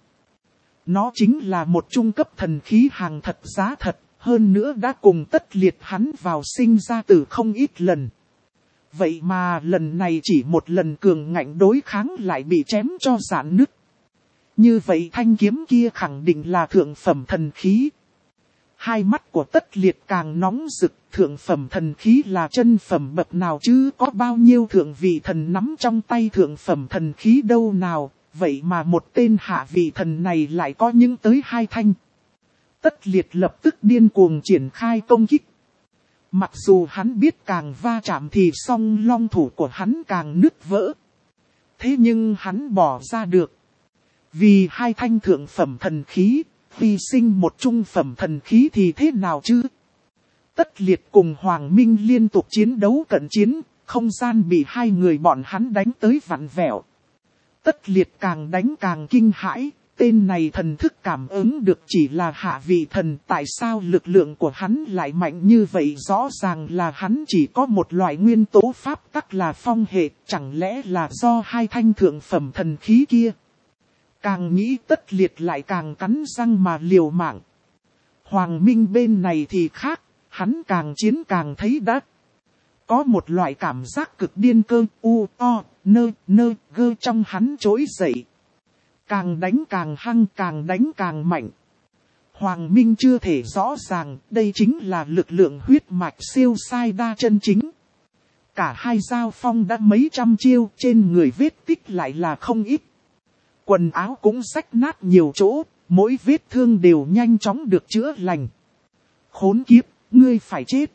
Nó chính là một trung cấp thần khí hàng thật giá thật, hơn nữa đã cùng Tất Liệt hắn vào sinh ra tử không ít lần. Vậy mà lần này chỉ một lần cường ngạnh đối kháng lại bị chém cho rạn nứt. Như vậy thanh kiếm kia khẳng định là thượng phẩm thần khí. Hai mắt của Tất Liệt càng nóng rực, thượng phẩm thần khí là chân phẩm bậc nào chứ có bao nhiêu thượng vị thần nắm trong tay thượng phẩm thần khí đâu nào, vậy mà một tên hạ vị thần này lại có những tới hai thanh. Tất Liệt lập tức điên cuồng triển khai công kích. Mặc dù hắn biết càng va chạm thì song long thủ của hắn càng nứt vỡ. Thế nhưng hắn bỏ ra được. Vì hai thanh thượng phẩm thần khí, hy sinh một trung phẩm thần khí thì thế nào chứ? Tất Liệt cùng Hoàng Minh liên tục chiến đấu cận chiến, không gian bị hai người bọn hắn đánh tới vặn vẹo. Tất Liệt càng đánh càng kinh hãi, tên này thần thức cảm ứng được chỉ là hạ vị thần, tại sao lực lượng của hắn lại mạnh như vậy? Rõ ràng là hắn chỉ có một loại nguyên tố pháp tắc là phong hệ, chẳng lẽ là do hai thanh thượng phẩm thần khí kia? Càng nghĩ Tất Liệt lại càng cắn răng mà liều mạng. Hoàng Minh bên này thì khác, hắn càng chiến càng thấy đắt. Có một loại cảm giác cực điên cơ gơ trong hắn trỗi dậy. Càng đánh càng hăng, càng đánh càng mạnh. Hoàng Minh chưa thể rõ ràng, đây chính là lực lượng huyết mạch siêu sai đa chân chính. Cả hai giao phong đã mấy trăm chiêu, trên người vết tích lại là không ít. Quần áo cũng rách nát nhiều chỗ, mỗi vết thương đều nhanh chóng được chữa lành. Khốn kiếp, ngươi phải chết.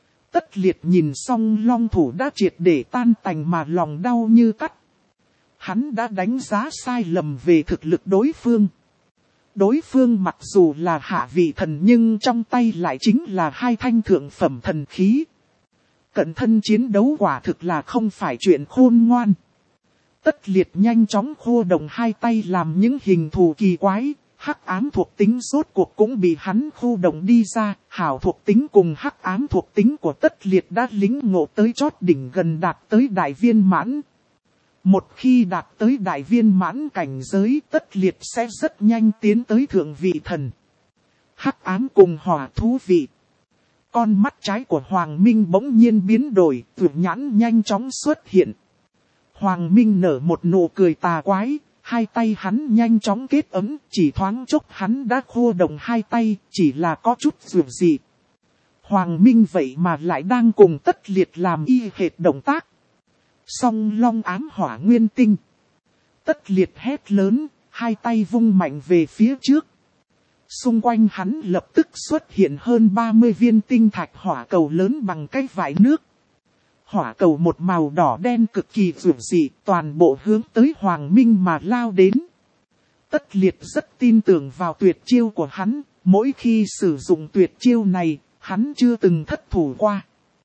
Tất Liệt nhìn xong long thủ đã triệt để tan tành mà lòng đau như cắt. Hắn đã đánh giá sai lầm về thực lực đối phương. Đối phương mặc dù là hạ vị thần nhưng trong tay lại chính là hai thanh thượng phẩm thần khí. Cận thân chiến đấu quả thực là không phải chuyện khôn ngoan. Tất Liệt nhanh chóng khô động hai tay làm những hình thù kỳ quái, hắc ám thuộc tính rốt cuộc cũng bị hắn khu động đi ra, hảo thuộc tính cùng hắc ám thuộc tính của Tất Liệt đã lĩnh ngộ tới chót đỉnh gần đạt tới đại viên mãn. Một khi đạt tới đại viên mãn cảnh giới, Tất Liệt sẽ rất nhanh tiến tới thượng vị thần. Hắc ám cùng hỏa thú vị. Con mắt trái của Hoàng Minh bỗng nhiên biến đổi, tuyệt nhãn nhanh chóng xuất hiện. Hoàng Minh nở một nụ cười tà quái, hai tay hắn nhanh chóng kết ấm, chỉ thoáng chốc hắn đã khô động hai tay, chỉ là có chút dù gì. Hoàng Minh vậy mà lại đang cùng Tất Liệt làm y hệt động tác. Song long ám hỏa nguyên tinh. Tất Liệt hét lớn, hai tay vung mạnh về phía trước. Xung quanh hắn lập tức xuất hiện hơn 30 viên tinh thạch hỏa cầu lớn bằng cái vải nước. Hỏa cầu một màu đỏ đen cực kỳ dữ dị, toàn bộ hướng tới Hoàng Minh mà lao đến. Tất Liệt rất tin tưởng vào tuyệt chiêu của hắn, mỗi khi sử dụng tuyệt chiêu này, hắn chưa từng thất thủ qua.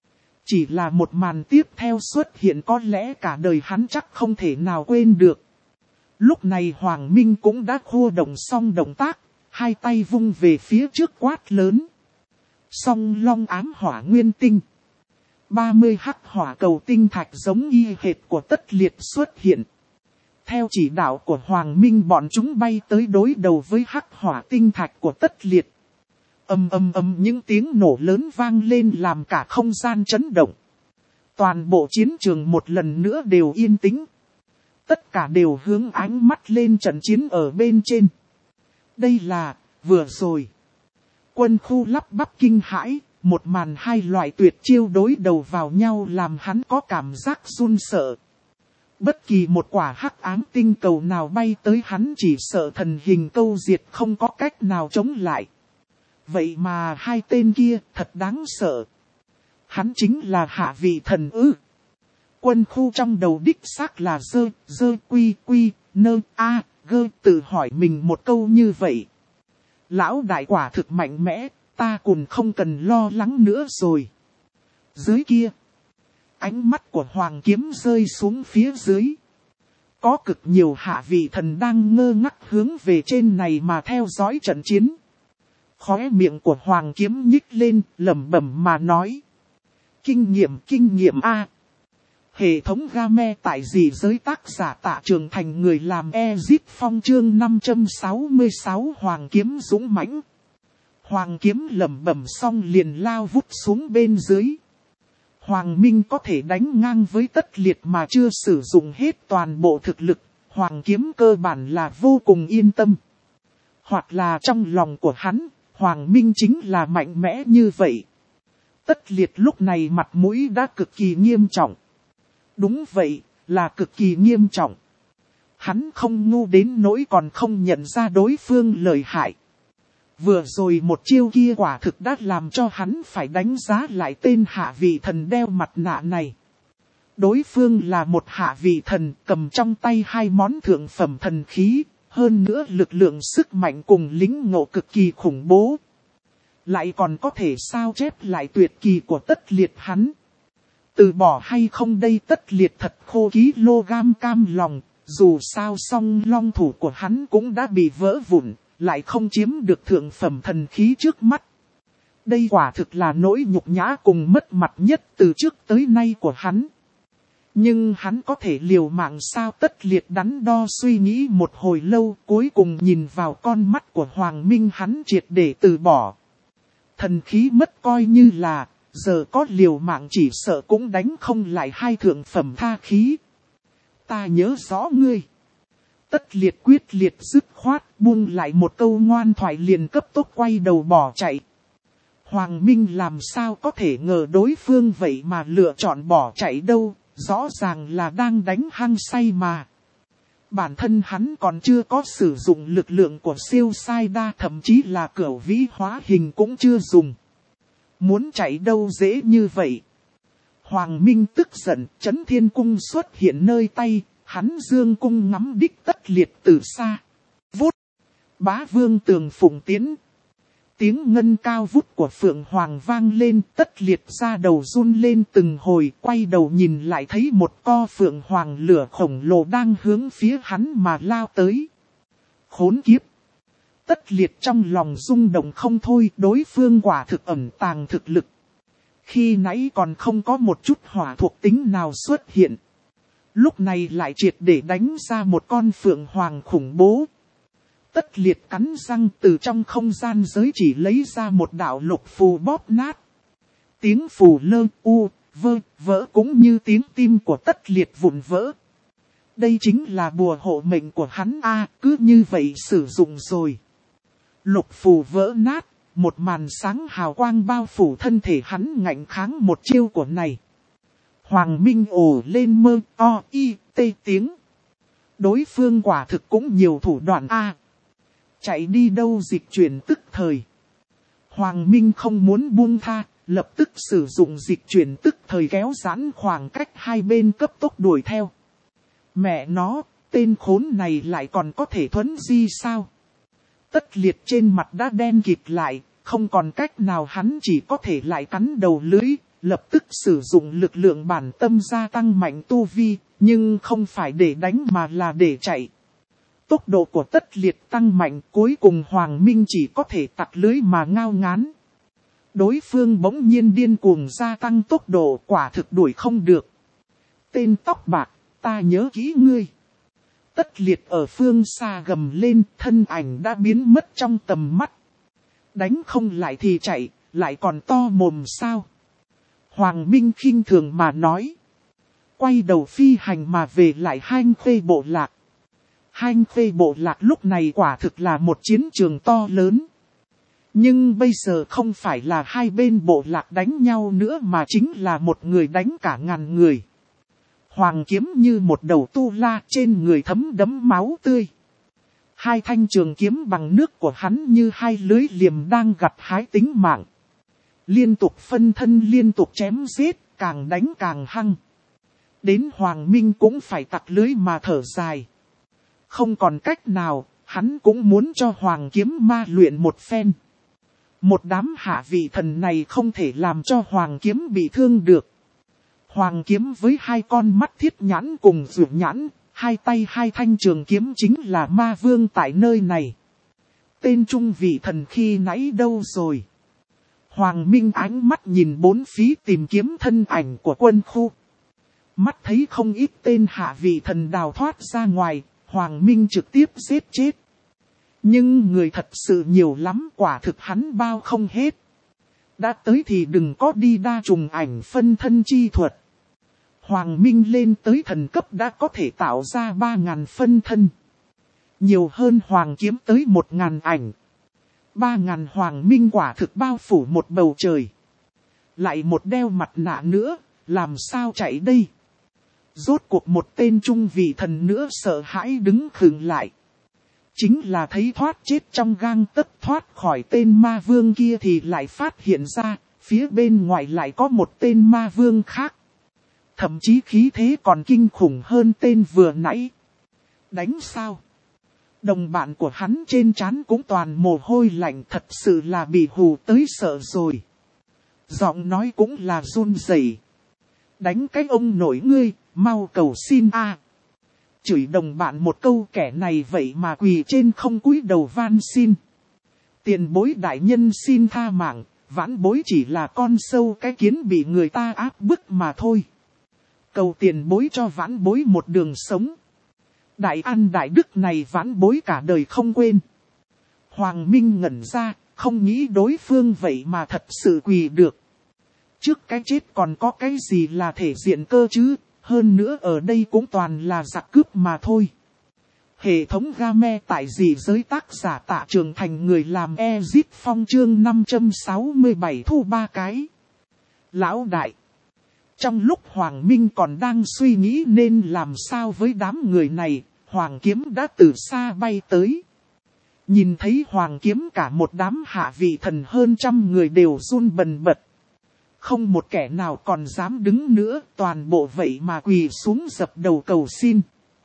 Chỉ là một màn tiếp theo xuất hiện có lẽ cả đời hắn chắc không thể nào quên được. Lúc này Hoàng Minh cũng đã khô động xong động tác, hai tay vung về phía trước quát lớn. Song long ám hỏa nguyên tinh. 30 hắc hỏa cầu tinh thạch giống y hệt của Tất Liệt xuất hiện. Theo chỉ đạo của Hoàng Minh bọn chúng bay tới đối đầu với hắc hỏa tinh thạch của Tất Liệt. Những tiếng nổ lớn vang lên làm cả không gian chấn động. Toàn bộ chiến trường một lần nữa đều yên tĩnh. Tất cả đều hướng ánh mắt lên trận chiến ở bên trên. Đây là, vừa rồi. Quân khu lắp bắp kinh hãi, một màn hai loại tuyệt chiêu đối đầu vào nhau làm hắn có cảm giác run sợ. Bất kỳ một quả hắc ám tinh cầu nào bay tới hắn chỉ sợ thần hình câu diệt không có cách nào chống lại. Vậy mà hai tên kia thật đáng sợ. Hắn chính là hạ vị thần ư. Quân khu trong đầu đích xác là gơ tự hỏi mình một câu như vậy. Lão đại quả thực mạnh mẽ, ta cũng không cần lo lắng nữa rồi. Dưới kia, ánh mắt của Hoàng Kiếm rơi xuống phía dưới. Có cực nhiều hạ vị thần đang ngơ ngác hướng về trên này mà theo dõi trận chiến. Khóe miệng của Hoàng Kiếm nhích lên, lẩm bẩm mà nói. Kinh nghiệm A. Hệ thống game tại gì giới tác giả Tạ Trường Thành người làm Ezip Phong chương 566 Hoàng Kiếm dũng mãnh. Hoàng Kiếm lẩm bẩm xong liền lao vút xuống bên dưới. Hoàng Minh có thể đánh ngang với Tất Liệt mà chưa sử dụng hết toàn bộ thực lực. Hoàng Kiếm cơ bản là vô cùng yên tâm. Hoặc là trong lòng của hắn, Hoàng Minh chính là mạnh mẽ như vậy. Tất Liệt lúc này mặt mũi đã cực kỳ nghiêm trọng. Đúng vậy, là cực kỳ nghiêm trọng. Hắn không ngu đến nỗi còn không nhận ra đối phương lợi hại. Vừa rồi một chiêu kia quả thực đã làm cho hắn phải đánh giá lại tên hạ vị thần đeo mặt nạ này. Đối phương là một hạ vị thần cầm trong tay hai món thượng phẩm thần khí, hơn nữa lực lượng sức mạnh cùng lính ngộ cực kỳ khủng bố. Lại còn có thể sao chép lại tuyệt kỳ của Tất Liệt hắn. Từ bỏ hay không đây Tất Liệt thật khô kg cam lòng, dù sao song long thủ của hắn cũng đã bị vỡ vụn, lại không chiếm được thượng phẩm thần khí trước mắt. Đây quả thực là nỗi nhục nhã cùng mất mặt nhất từ trước tới nay của hắn. Nhưng hắn có thể liều mạng sao? Tất Liệt đắn đo suy nghĩ một hồi lâu, cuối cùng nhìn vào con mắt của Hoàng Minh, hắn triệt để từ bỏ. Thần khí mất coi như là, giờ có liều mạng chỉ sợ cũng đánh không lại hai thượng phẩm tha khí. Ta nhớ rõ ngươi. Tất Liệt quyết liệt dứt khoát buông lại một câu ngoan thoại liền cấp tốc quay đầu bỏ chạy. Hoàng Minh làm sao có thể ngờ đối phương vậy mà lựa chọn bỏ chạy đâu, rõ ràng là đang đánh hăng say mà. Bản thân hắn còn chưa có sử dụng lực lượng của siêu sai đa, thậm chí là cửu vĩ hóa hình cũng chưa dùng. Muốn chạy đâu dễ như vậy. Hoàng Minh tức giận, Chấn Thiên Cung xuất hiện nơi tay, hắn dương cung ngắm đích Tất Liệt từ xa. Vút! Bá Vương tường phụng tiến. Tiếng ngân cao vút của Phượng Hoàng vang lên, Tất Liệt ra đầu run lên từng hồi, quay đầu nhìn lại thấy một co Phượng Hoàng lửa khổng lồ đang hướng phía hắn mà lao tới. Khốn kiếp! Tất Liệt trong lòng rung động không thôi, đối phương quả thực ẩn tàng thực lực. Khi nãy còn không có một chút hỏa thuộc tính nào xuất hiện. Lúc này lại triệt để đánh ra một con Phượng Hoàng khủng bố. Tất Liệt cắn răng từ trong không gian giới chỉ lấy ra một đạo lục phù bóp nát. Tiếng phù lơ u, vỡ cũng như tiếng tim của Tất Liệt vụn vỡ. Đây chính là bùa hộ mệnh của hắn a, cứ như vậy sử dụng rồi. Lục phù vỡ nát, một màn sáng hào quang bao phủ thân thể hắn ngạnh kháng một chiêu của này. Hoàng Minh ồ lên mơ o y tê tiếng. Đối phương quả thực cũng nhiều thủ đoạn a. Chạy đi đâu dịch chuyển tức thời. Hoàng Minh không muốn buông tha, lập tức sử dụng dịch chuyển tức thời kéo giãn khoảng cách hai bên cấp tốc đuổi theo. Mẹ nó, tên khốn này lại còn có thể thuấn di sao? Tất Liệt trên mặt đã đen kịt lại, không còn cách nào hắn chỉ có thể lại cắn đầu lưỡi, lập tức sử dụng lực lượng bản tâm gia tăng mạnh tu vi, nhưng không phải để đánh mà là để chạy. Tốc độ của Tất Liệt tăng mạnh, cuối cùng Hoàng Minh chỉ có thể tặc lưới mà ngao ngán. Đối phương bỗng nhiên điên cuồng gia tăng tốc độ, quả thực đuổi không được. Tên tóc bạc, ta nhớ kỹ ngươi. Tất Liệt ở phương xa gầm lên, thân ảnh đã biến mất trong tầm mắt. Đánh không lại thì chạy, lại còn to mồm sao? Hoàng Minh khinh thường mà nói. Quay đầu phi hành mà về lại Hanh Khê bộ lạc. Hanh Khê bộ lạc lúc này quả thực là một chiến trường to lớn. Nhưng bây giờ không phải là hai bên bộ lạc đánh nhau nữa mà chính là một người đánh cả ngàn người. Hoàng kiếm như một đầu tu la, trên người thấm đẫm máu tươi. Hai thanh trường kiếm bằng nước của hắn như hai lưới liềm đang gặt hái tính mạng. Liên tục phân thân, liên tục chém giết, càng đánh càng hăng. Đến Hoàng Minh cũng phải tặc lưới mà thở dài. Không còn cách nào, hắn cũng muốn cho Hoàng kiếm ma luyện một phen. Một đám hạ vị thần này không thể làm cho Hoàng kiếm bị thương được. Hoàng kiếm với hai con mắt thiết nhãn cùng dược nhãn, hai tay hai thanh trường kiếm chính là ma vương tại nơi này. Tên trung vị thần khi nãy đâu rồi? Hoàng Minh ánh mắt nhìn bốn phía tìm kiếm thân ảnh của quân khu. Mắt thấy không ít tên hạ vị thần đào thoát ra ngoài, Hoàng Minh trực tiếp giết chết. Nhưng người thật sự nhiều lắm, quả thực hắn bao không hết. Đã tới thì đừng có đi đa trùng ảnh phân thân chi thuật. Hoàng Minh lên tới thần cấp đã có thể tạo ra 3.000 phân thân. Nhiều hơn Hoàng kiếm tới 1.000 ảnh. 3.000 Hoàng Minh quả thực bao phủ một bầu trời. Lại một đeo mặt nạ nữa, làm sao chạy đây? Rốt cuộc một tên trung vị thần nữa sợ hãi đứng khựng lại. Chính là thấy thoát chết trong gang tấc thoát khỏi tên ma vương kia thì lại phát hiện ra, phía bên ngoài lại có một tên ma vương khác. Thậm chí khí thế còn kinh khủng hơn tên vừa nãy. Đánh sao? Đồng bạn của hắn trên trán cũng toàn mồ hôi lạnh, thật sự là bị hù tới sợ rồi. Giọng nói cũng là run rẩy. Đánh cái ông nội ngươi, mau cầu xin a. Chửi đồng bạn một câu, kẻ này vậy mà quỳ trên không cúi đầu van xin. Tiền bối đại nhân xin tha mạng, vãn bối chỉ là con sâu cái kiến bị người ta áp bức mà thôi. Cầu tiền bối cho vãn bối một đường sống. Đại ăn đại đức này vãn bối cả đời không quên. Hoàng Minh ngẩn ra, không nghĩ đối phương vậy mà thật sự quỳ được. Trước cái chết còn có cái gì là thể diện cơ chứ, hơn nữa ở đây cũng toàn là giặc cướp mà thôi. Hệ thống game tại dị giới tác giả Tạ Trường Thành, người làm Ezip Phong chương 567 thu 3 cái. Lão đại. Trong lúc Hoàng Minh còn đang suy nghĩ nên làm sao với đám người này, Hoàng kiếm đã từ xa bay tới. Nhìn thấy Hoàng kiếm cả một đám hạ vị thần hơn 100 người đều run bần bật. Không một kẻ nào còn dám đứng nữa, toàn bộ vậy mà quỳ xuống dập đầu cầu xin.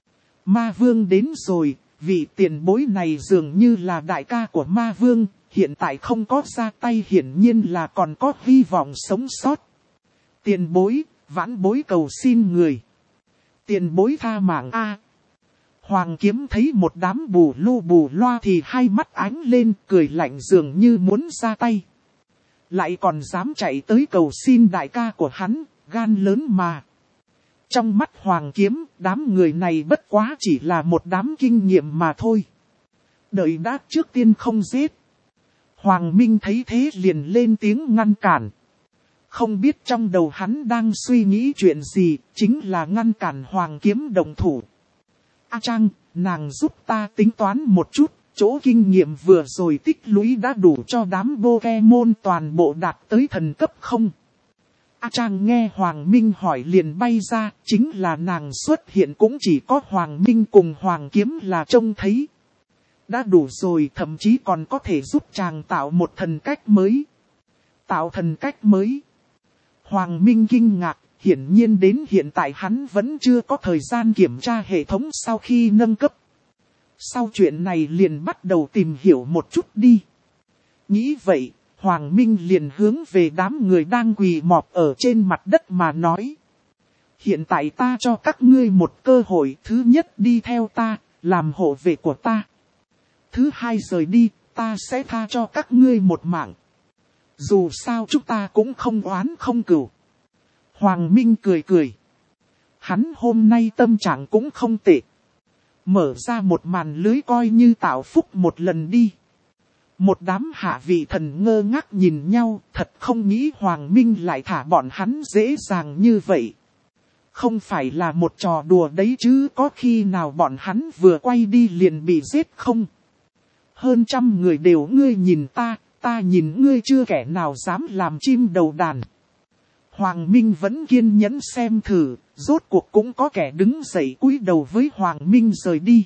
Ma vương đến rồi, vị tiền bối này dường như là đại ca của ma vương, hiện tại không có ra tay hiển nhiên là còn có hy vọng sống sót. Tiền bối, vãn bối cầu xin người. Tiền bối tha mạng a. Hoàng kiếm thấy một đám bù lu bù loa thì hai mắt ánh lên, cười lạnh dường như muốn ra tay. Lại còn dám chạy tới cầu xin đại ca của hắn, gan lớn mà. Trong mắt Hoàng kiếm, đám người này bất quá chỉ là một đám kinh nghiệm mà thôi. Đợi đã, trước tiên không giết. Hoàng Minh thấy thế liền lên tiếng ngăn cản. Không biết trong đầu hắn đang suy nghĩ chuyện gì, chính là ngăn cản Hoàng kiếm động thủ. A Trang, nàng giúp ta tính toán một chút, chỗ kinh nghiệm vừa rồi tích lũy đã đủ cho đám Pokemon toàn bộ đạt tới thần cấp không? A Trang nghe Hoàng Minh hỏi liền bay ra, chính là nàng xuất hiện cũng chỉ có Hoàng Minh cùng Hoàng kiếm là trông thấy. Đã đủ rồi, thậm chí còn có thể giúp chàng tạo một thần cách mới. Tạo thần cách mới. Hoàng Minh kinh ngạc, hiển nhiên đến hiện tại hắn vẫn chưa có thời gian kiểm tra hệ thống sau khi nâng cấp. Sau chuyện này liền bắt đầu tìm hiểu một chút đi. Nghĩ vậy, Hoàng Minh liền hướng về đám người đang quỳ mọp ở trên mặt đất mà nói. Hiện tại ta cho các ngươi một cơ hội, thứ nhất đi theo ta, làm hộ vệ của ta. Thứ hai rời đi, ta sẽ tha cho các ngươi một mạng. Dù sao chúng ta cũng không oán không cừu. Hoàng Minh cười cười. Hắn hôm nay tâm trạng cũng không tệ. Mở ra một màn lưới coi như tạo phúc một lần đi. Một đám hạ vị thần ngơ ngác nhìn nhau, thật không nghĩ Hoàng Minh lại thả bọn hắn dễ dàng như vậy. Không phải là một trò đùa đấy chứ, có khi nào bọn hắn vừa quay đi liền bị giết không? Hơn 100 người đều ngươi nhìn ta nhìn ngươi, chưa kẻ nào dám làm chim đầu đàn. Hoàng Minh vẫn kiên nhẫn xem thử, rốt cuộc cũng có kẻ đứng dậy cúi đầu với Hoàng Minh rời đi.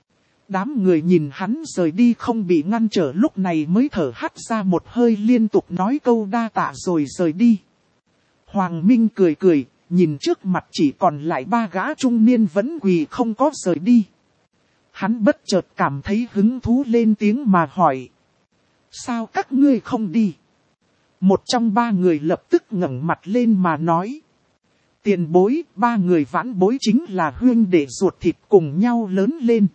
Đám người nhìn hắn rời đi không bị ngăn trở, lúc này mới thở hắt ra một hơi, liên tục nói câu đa tạ rồi rời đi. Hoàng Minh cười cười, nhìn trước mặt chỉ còn lại 3 gã trung niên vẫn quỳ không có rời đi. Hắn bất chợt cảm thấy hứng thú lên tiếng mà hỏi. Sao các ngươi không đi? Một trong 3 người lập tức ngẩng mặt lên mà nói. Tiền bối, 3 người vãn bối chính là huynh đệ ruột thịt cùng nhau lớn lên.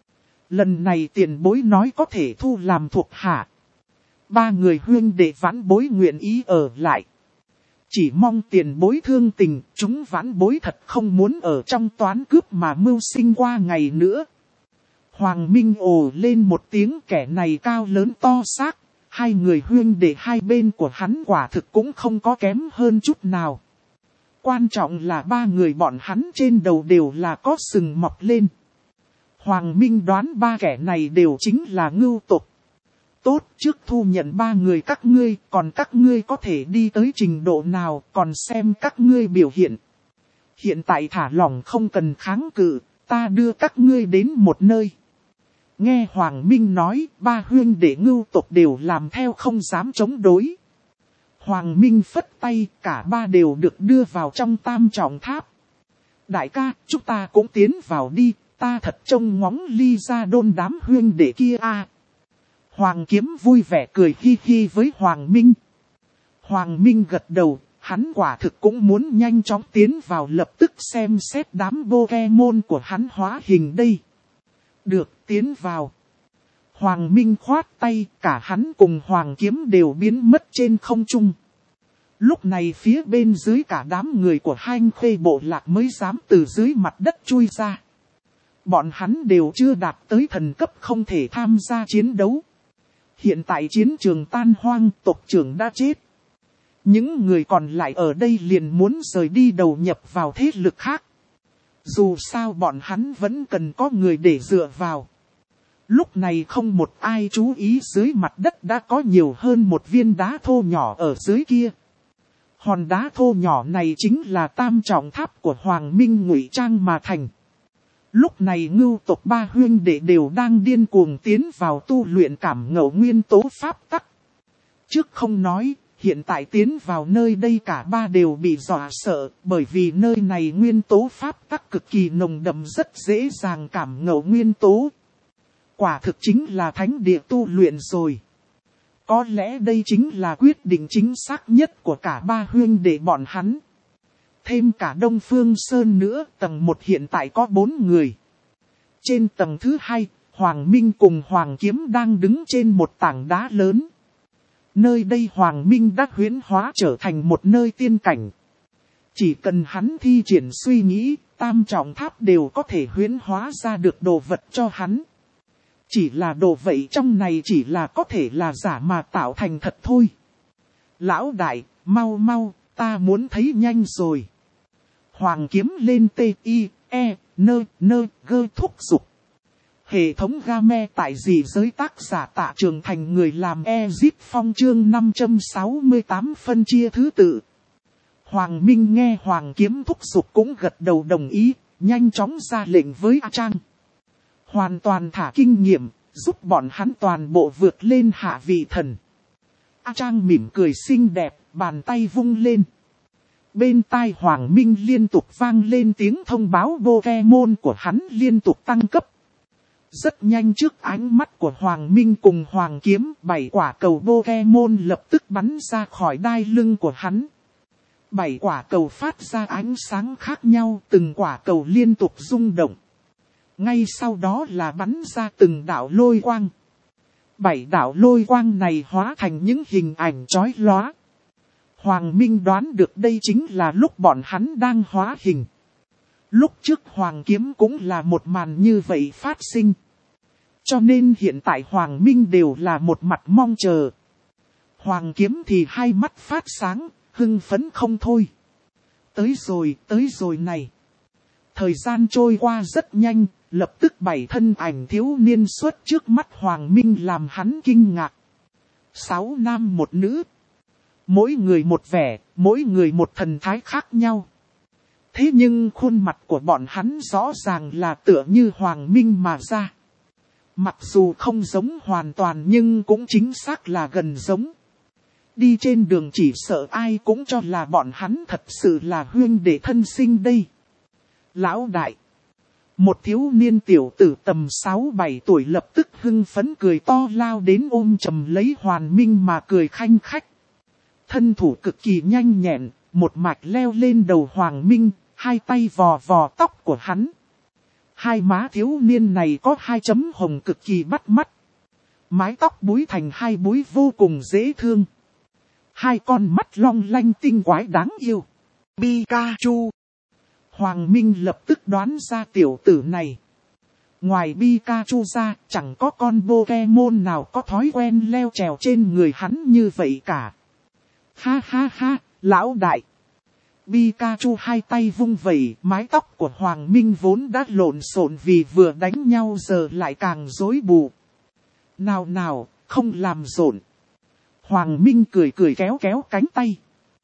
Lần này tiền bối nói có thể thu làm thuộc hạ. 3 người huynh đệ vãn bối nguyện ý ở lại. Chỉ mong tiền bối thương tình, chúng vãn bối thật không muốn ở trong toán cướp mà mưu sinh qua ngày nữa. Hoàng Minh ồ lên một tiếng, kẻ này cao lớn to xác, 2 người huynh đệ hai bên của hắn quả thực cũng không có kém hơn chút nào. Quan trọng là 3 người bọn hắn trên đầu đều là có sừng mọc lên. Hoàng Minh đoán 3 kẻ này đều chính là ngưu tộc. Tốt, trước thu nhận 3 người các ngươi, còn các ngươi có thể đi tới trình độ nào, còn xem các ngươi biểu hiện. Hiện tại thả lỏng không cần kháng cự, ta đưa các ngươi đến một nơi. Nghe Hoàng Minh nói, 3 huynh đệ ngưu tộc đều làm theo không dám chống đối. Hoàng Minh phất tay, cả 3 đều được đưa vào trong Tam Trọng Tháp. Đại ca, chúng ta cũng tiến vào đi, ta thật trông ngóng Ly Gia Đôn đám huynh đệ kia a. Hoàng Kiếm vui vẻ cười hi hi với Hoàng Minh. Hoàng Minh gật đầu, hắn quả thực cũng muốn nhanh chóng tiến vào, lập tức xem xét đám Pokemon của hắn hóa hình đây. Được, tiến vào. Hoàng Minh khoát tay, cả hắn cùng Hoàng Kiếm đều biến mất trên không trung. Lúc này phía bên dưới cả đám người của Hanh Khê bộ lạc mới dám từ dưới mặt đất chui ra. Bọn hắn đều chưa đạt tới thần cấp không thể tham gia chiến đấu. Hiện tại chiến trường tan hoang, tộc trưởng đã chết. Những người còn lại ở đây liền muốn rời đi đầu nhập vào thế lực khác. Dù sao bọn hắn vẫn cần có người để dựa vào. Lúc này không một ai chú ý dưới mặt đất đã có nhiều hơn một viên đá thô nhỏ ở dưới kia. Hòn đá thô nhỏ này chính là Tam Trọng Tháp của Hoàng Minh ngụy trang mà thành. Lúc này ngưu tộc 3 huynh đệ đều đang điên cuồng tiến vào tu luyện cảm ngộ nguyên tố pháp tắc. Trước không nói, hiện tại tiến vào nơi đây cả 3 đều bị dọa sợ, bởi vì nơi này nguyên tố pháp tắc cực kỳ nồng đậm, rất dễ dàng cảm ngộ nguyên tố. Quả thực chính là thánh địa tu luyện rồi. Có lẽ đây chính là quyết định chính xác nhất của cả 3 huynh đệ bọn hắn. Thêm cả Đông Phương Sơn nữa, tầng 1 hiện tại có 4 người. Trên tầng thứ 2, Hoàng Minh cùng Hoàng Kiếm đang đứng trên một tảng đá lớn. Nơi đây Hoàng Minh đã huyễn hóa trở thành một nơi tiên cảnh. Chỉ cần hắn thi triển suy nghĩ, Tam Trọng Tháp đều có thể huyễn hóa ra được đồ vật cho hắn. Chỉ là đồ vậy trong này chỉ là có thể là giả mà tạo thành thật thôi. Lão đại, mau mau, ta muốn thấy nhanh rồi. Hoàng Kiếm lên T-I-E-N-N-G thúc giục. Hệ thống game tại gì giới tác giả Tạ Trường Thành, người làm Ezip Phong chương 568 phân chia thứ tự. Hoàng Minh nghe Hoàng Kiếm thúc giục cũng gật đầu đồng ý, nhanh chóng ra lệnh với A Trang. Hoàn toàn thả kinh nghiệm, giúp bọn hắn toàn bộ vượt lên hạ vị thần. A Trang mỉm cười xinh đẹp, bàn tay vung lên. Bên tai Hoàng Minh liên tục vang lên tiếng thông báo Pokemon của hắn liên tục tăng cấp. Rất nhanh trước ánh mắt của Hoàng Minh cùng Hoàng Kiếm, 7 quả cầu Pokemon lập tức bắn ra khỏi đai lưng của hắn. 7 quả cầu phát ra ánh sáng khác nhau, từng quả cầu liên tục rung động. Ngay sau đó là bắn ra từng đạo lôi quang. 7 đạo lôi quang này hóa thành những hình ảnh chói lóa. Hoàng Minh đoán được đây chính là lúc bọn hắn đang hóa hình. Lúc trước Hoàng Kiếm cũng là một màn như vậy phát sinh. Cho nên hiện tại Hoàng Minh đều là một mặt mong chờ. Hoàng Kiếm thì hai mắt phát sáng, hưng phấn không thôi. Tới rồi này. Thời gian trôi qua rất nhanh, lập tức 7 thân ảnh thiếu niên xuất trước mắt Hoàng Minh làm hắn kinh ngạc. 6 nam 1 nữ. Mỗi người một vẻ, mỗi người một thần thái khác nhau. Thế nhưng khuôn mặt của bọn hắn rõ ràng là tựa như Hoàng Minh mà ra. Mặc dù không giống hoàn toàn nhưng cũng chính xác là gần giống. Đi trên đường chỉ sợ ai cũng cho là bọn hắn thật sự là huynh đệ thân sinh đây. Lão đại. Một thiếu niên tiểu tử tầm 6-7 tuổi lập tức hưng phấn cười to lao đến ôm chầm lấy Hoàng Minh mà cười khanh khách. Thân thủ cực kỳ nhanh nhẹn, một mạch leo lên đầu Hoàng Minh, hai tay vò vò tóc của hắn. Hai má thiếu niên này có 2 chấm hồng cực kỳ bắt mắt. Mái tóc búi thành 2 búi vô cùng dễ thương. 2 con mắt long lanh tinh quái đáng yêu. Pikachu. Hoàng Minh lập tức đoán ra tiểu tử này. Ngoài Pikachu ra, chẳng có con Pokemon nào có thói quen leo trèo trên người hắn như vậy cả. Ha ha ha, lão đại. Pikachu hai tay vung vẩy, mái tóc của Hoàng Minh vốn đã lộn xộn vì vừa đánh nhau giờ lại càng rối bù. Nào nào, không làm rộn. Hoàng Minh cười cười kéo kéo cánh tay.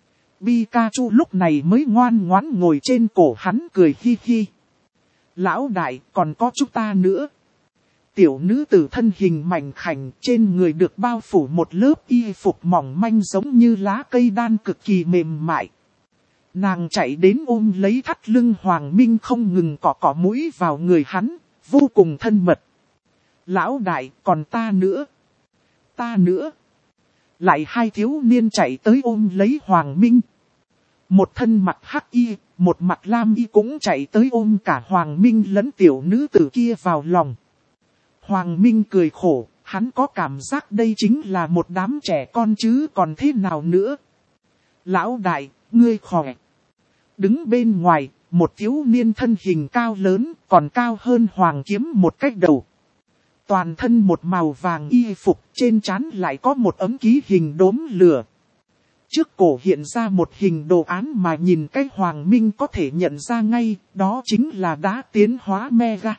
Pikachu lúc này mới ngoan ngoãn ngồi trên cổ hắn cười hi hi. Lão đại, còn có chúng ta nữa. Tiểu nữ tử thân hình mảnh khảnh trên người được bao phủ một lớp y phục mỏng manh giống như lá cây đan cực kỳ mềm mại. Nàng chạy đến ôm lấy thắt lưng Hoàng Minh không ngừng cọ mũi vào người hắn, vô cùng thân mật. Lão đại, còn ta nữa. Ta nữa. Lại 2 thiếu niên chạy tới ôm lấy Hoàng Minh. Một thân mặt hắc y, một mặt lam y cũng chạy tới ôm cả Hoàng Minh lẫn tiểu nữ tử kia vào lòng. Hoàng Minh cười khổ, hắn có cảm giác đây chính là một đám trẻ con chứ còn thế nào nữa. Lão đại, ngươi khỏe. Đứng bên ngoài, một thiếu niên thân hình cao lớn, còn cao hơn Hoàng Kiếm một cách đầu. Toàn thân một màu vàng y phục, trên trán lại có một ấm ký hình đốm lửa. Trước cổ hiện ra một hình đồ án mà nhìn cái Hoàng Minh có thể nhận ra ngay, đó chính là đá tiến hóa Mega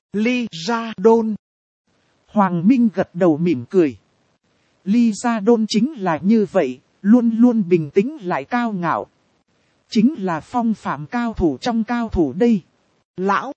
Lysadon. Hoàng Minh gật đầu mỉm cười. Lysadon chính là như vậy, luôn luôn bình tĩnh lại cao ngạo. Chính là phong phạm cao thủ trong cao thủ đây. Lão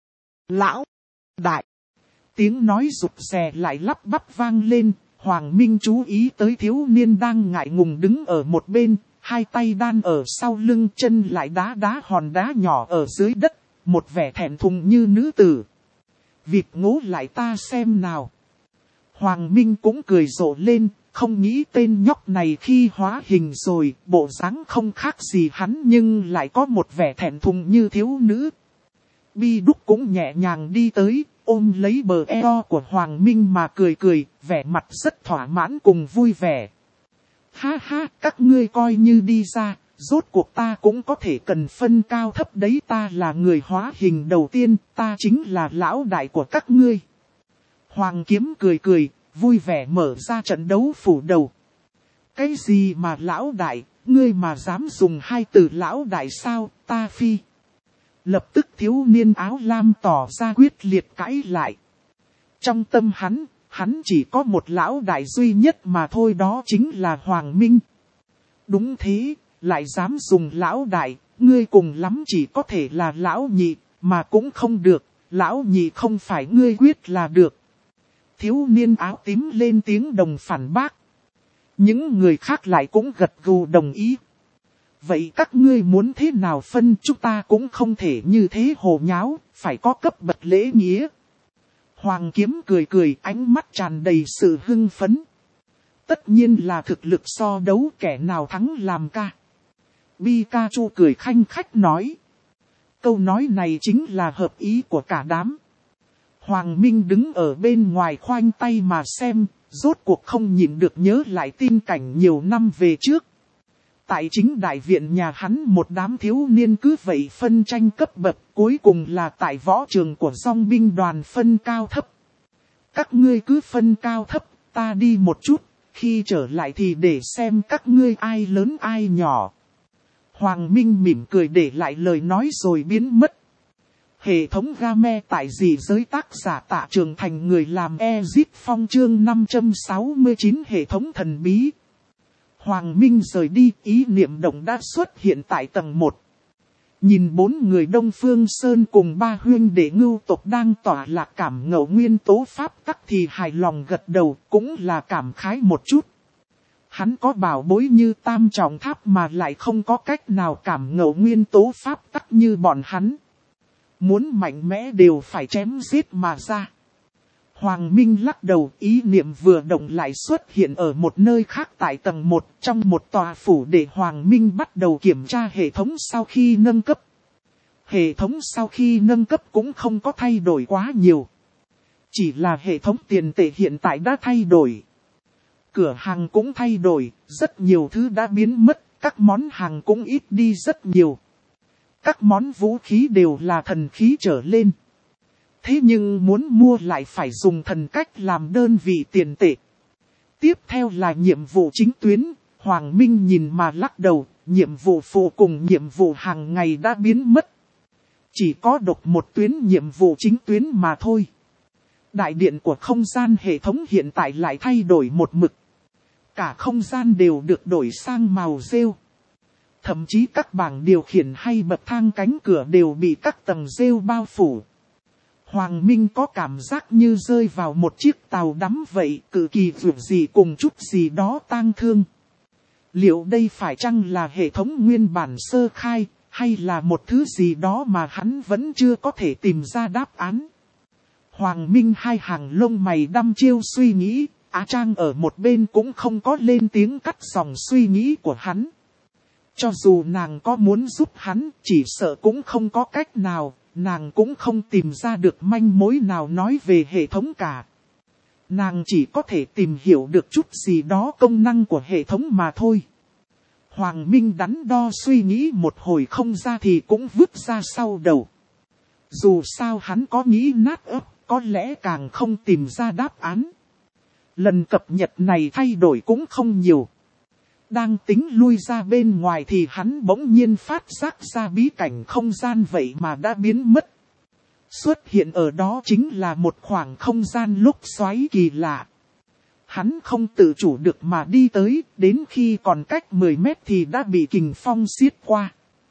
đại. Tiếng nói rụt rè lại lắp bắp vang lên, Hoàng Minh chú ý tới thiếu niên đang ngại ngùng đứng ở một bên, hai tay đan ở sau lưng chân lại đá hòn đá nhỏ ở dưới đất, một vẻ thẹn thùng như nữ tử. Vịt ngố lại ta xem nào. Hoàng Minh cũng cười rộ lên, không nghĩ tên nhóc này khi hóa hình rồi, bộ dáng không khác gì hắn nhưng lại có một vẻ thẹn thùng như thiếu nữ. Bi Đúc cũng nhẹ nhàng đi tới, ôm lấy bờ eo của Hoàng Minh mà cười cười, vẻ mặt rất thỏa mãn cùng vui vẻ. Ha ha, các ngươi coi như đi ra, rốt cuộc ta cũng có thể cần phân cao thấp đấy, ta là người hóa hình đầu tiên, ta chính là lão đại của các ngươi. Hoàng Kiếm cười cười, vui vẻ mở ra trận đấu phủ đầu. Cái gì mà lão đại, ngươi mà dám dùng 2 từ lão đại sao, ta phi. Lập tức thiếu niên áo lam tỏ ra quyết liệt cãi lại. Trong tâm hắn chỉ có một lão đại duy nhất mà thôi, đó chính là Hoàng Minh. Đúng thế, lại dám dùng lão đại, ngươi cùng lắm chỉ có thể là lão nhị, mà cũng không được, lão nhị không phải ngươi quyết là được. Thiếu niên áo tím lên tiếng đồng phản bác. Những người khác lại cũng gật gù đồng ý. Vậy các ngươi muốn thế nào phân, chúng ta cũng không thể như thế hồ nháo, phải có cấp bậc lễ nghĩa. Hoàng Kiếm cười cười, ánh mắt tràn đầy sự hưng phấn. Tất nhiên là thực lực so đấu, kẻ nào thắng làm ca. Pikachu cười khanh khách nói. Câu nói này chính là hợp ý của cả đám. Hoàng Minh đứng ở bên ngoài khoanh tay mà xem, rốt cuộc không nhịn được nhớ lại tin cảnh nhiều năm về trước. Tại chính đại viện nhà hắn một đám thiếu niên cứ vậy phân tranh cấp bậc, cuối cùng là tại võ trường của dòng binh đoàn phân cao thấp. Các ngươi cứ phân cao thấp, ta đi một chút, khi trở lại thì để xem các ngươi ai lớn ai nhỏ. Hoàng Minh mỉm cười để lại lời nói rồi biến mất. Hệ thống game tại dị giới tác giả Tạ Trường Thành, người làm Ezip Phong chương 569 hệ thống thần bí. Hoàng Minh rời đi, ý niệm động đã xuất hiện tại tầng 1. Nhìn 4 người Đông Phương Sơn cùng 3 huynh đệ Ngưu tộc đang tỏa lạc cảm ngộ nguyên tố pháp tắc thì hài lòng gật đầu, cũng là cảm khái một chút. Hắn có bảo bối như Tam Trọng Tháp mà lại không có cách nào cảm ngộ nguyên tố pháp tắc như bọn hắn. Muốn mạnh mẽ đều phải chém giết mà ra. Hoàng Minh lắc đầu, ý niệm vừa động lại xuất hiện ở một nơi khác tại tầng 1 trong một tòa phủ để Hoàng Minh bắt đầu kiểm tra hệ thống sau khi nâng cấp. Hệ thống sau khi nâng cấp cũng không có thay đổi quá nhiều. Chỉ là hệ thống tiền tệ hiện tại đã thay đổi. Cửa hàng cũng thay đổi, rất nhiều thứ đã biến mất, các món hàng cũng ít đi rất nhiều. Các món vũ khí đều là thần khí trở lên. Thế nhưng muốn mua lại phải dùng thần cách làm đơn vị tiền tệ. Tiếp theo là nhiệm vụ chính tuyến, Hoàng Minh nhìn mà lắc đầu, nhiệm vụ phụ cùng nhiệm vụ hàng ngày đã biến mất. Chỉ có độc một tuyến nhiệm vụ chính tuyến mà thôi. Đại điện của không gian hệ thống hiện tại lại thay đổi một mực. Cả không gian đều được đổi sang màu rêu. Thậm chí các bảng điều khiển hay bậc thang cánh cửa đều bị các tầng rêu bao phủ. Hoàng Minh có cảm giác như rơi vào một chiếc tàu đắm vậy, cực kỳ vượt gì cùng chút gì đó tang thương. Liệu đây phải chăng là hệ thống nguyên bản sơ khai, hay là một thứ gì đó mà hắn vẫn chưa có thể tìm ra đáp án? Hoàng Minh hai hàng lông mày đăm chiêu suy nghĩ, Á Trang ở một bên cũng không có lên tiếng cắt dòng suy nghĩ của hắn. Cho dù nàng có muốn giúp hắn, chỉ sợ cũng không có cách nào, nàng cũng không tìm ra được manh mối nào nói về hệ thống cả. Nàng chỉ có thể tìm hiểu được chút gì đó công năng của hệ thống mà thôi. Hoàng Minh đắn đo suy nghĩ một hồi không ra thì cũng vứt ra sau đầu. Dù sao hắn có nghĩ nát ấp, có lẽ càng không tìm ra đáp án. Lần cập nhật này thay đổi cũng không nhiều. Đang tính lui ra bên ngoài thì hắn bỗng nhiên phát giác ra bí cảnh không gian vậy mà đã biến mất. Xuất hiện ở đó chính là một khoảng không gian lúc xoáy kỳ lạ. Hắn không tự chủ được mà đi tới, đến khi còn cách 10 mét thì đã bị kình phong xiết qua.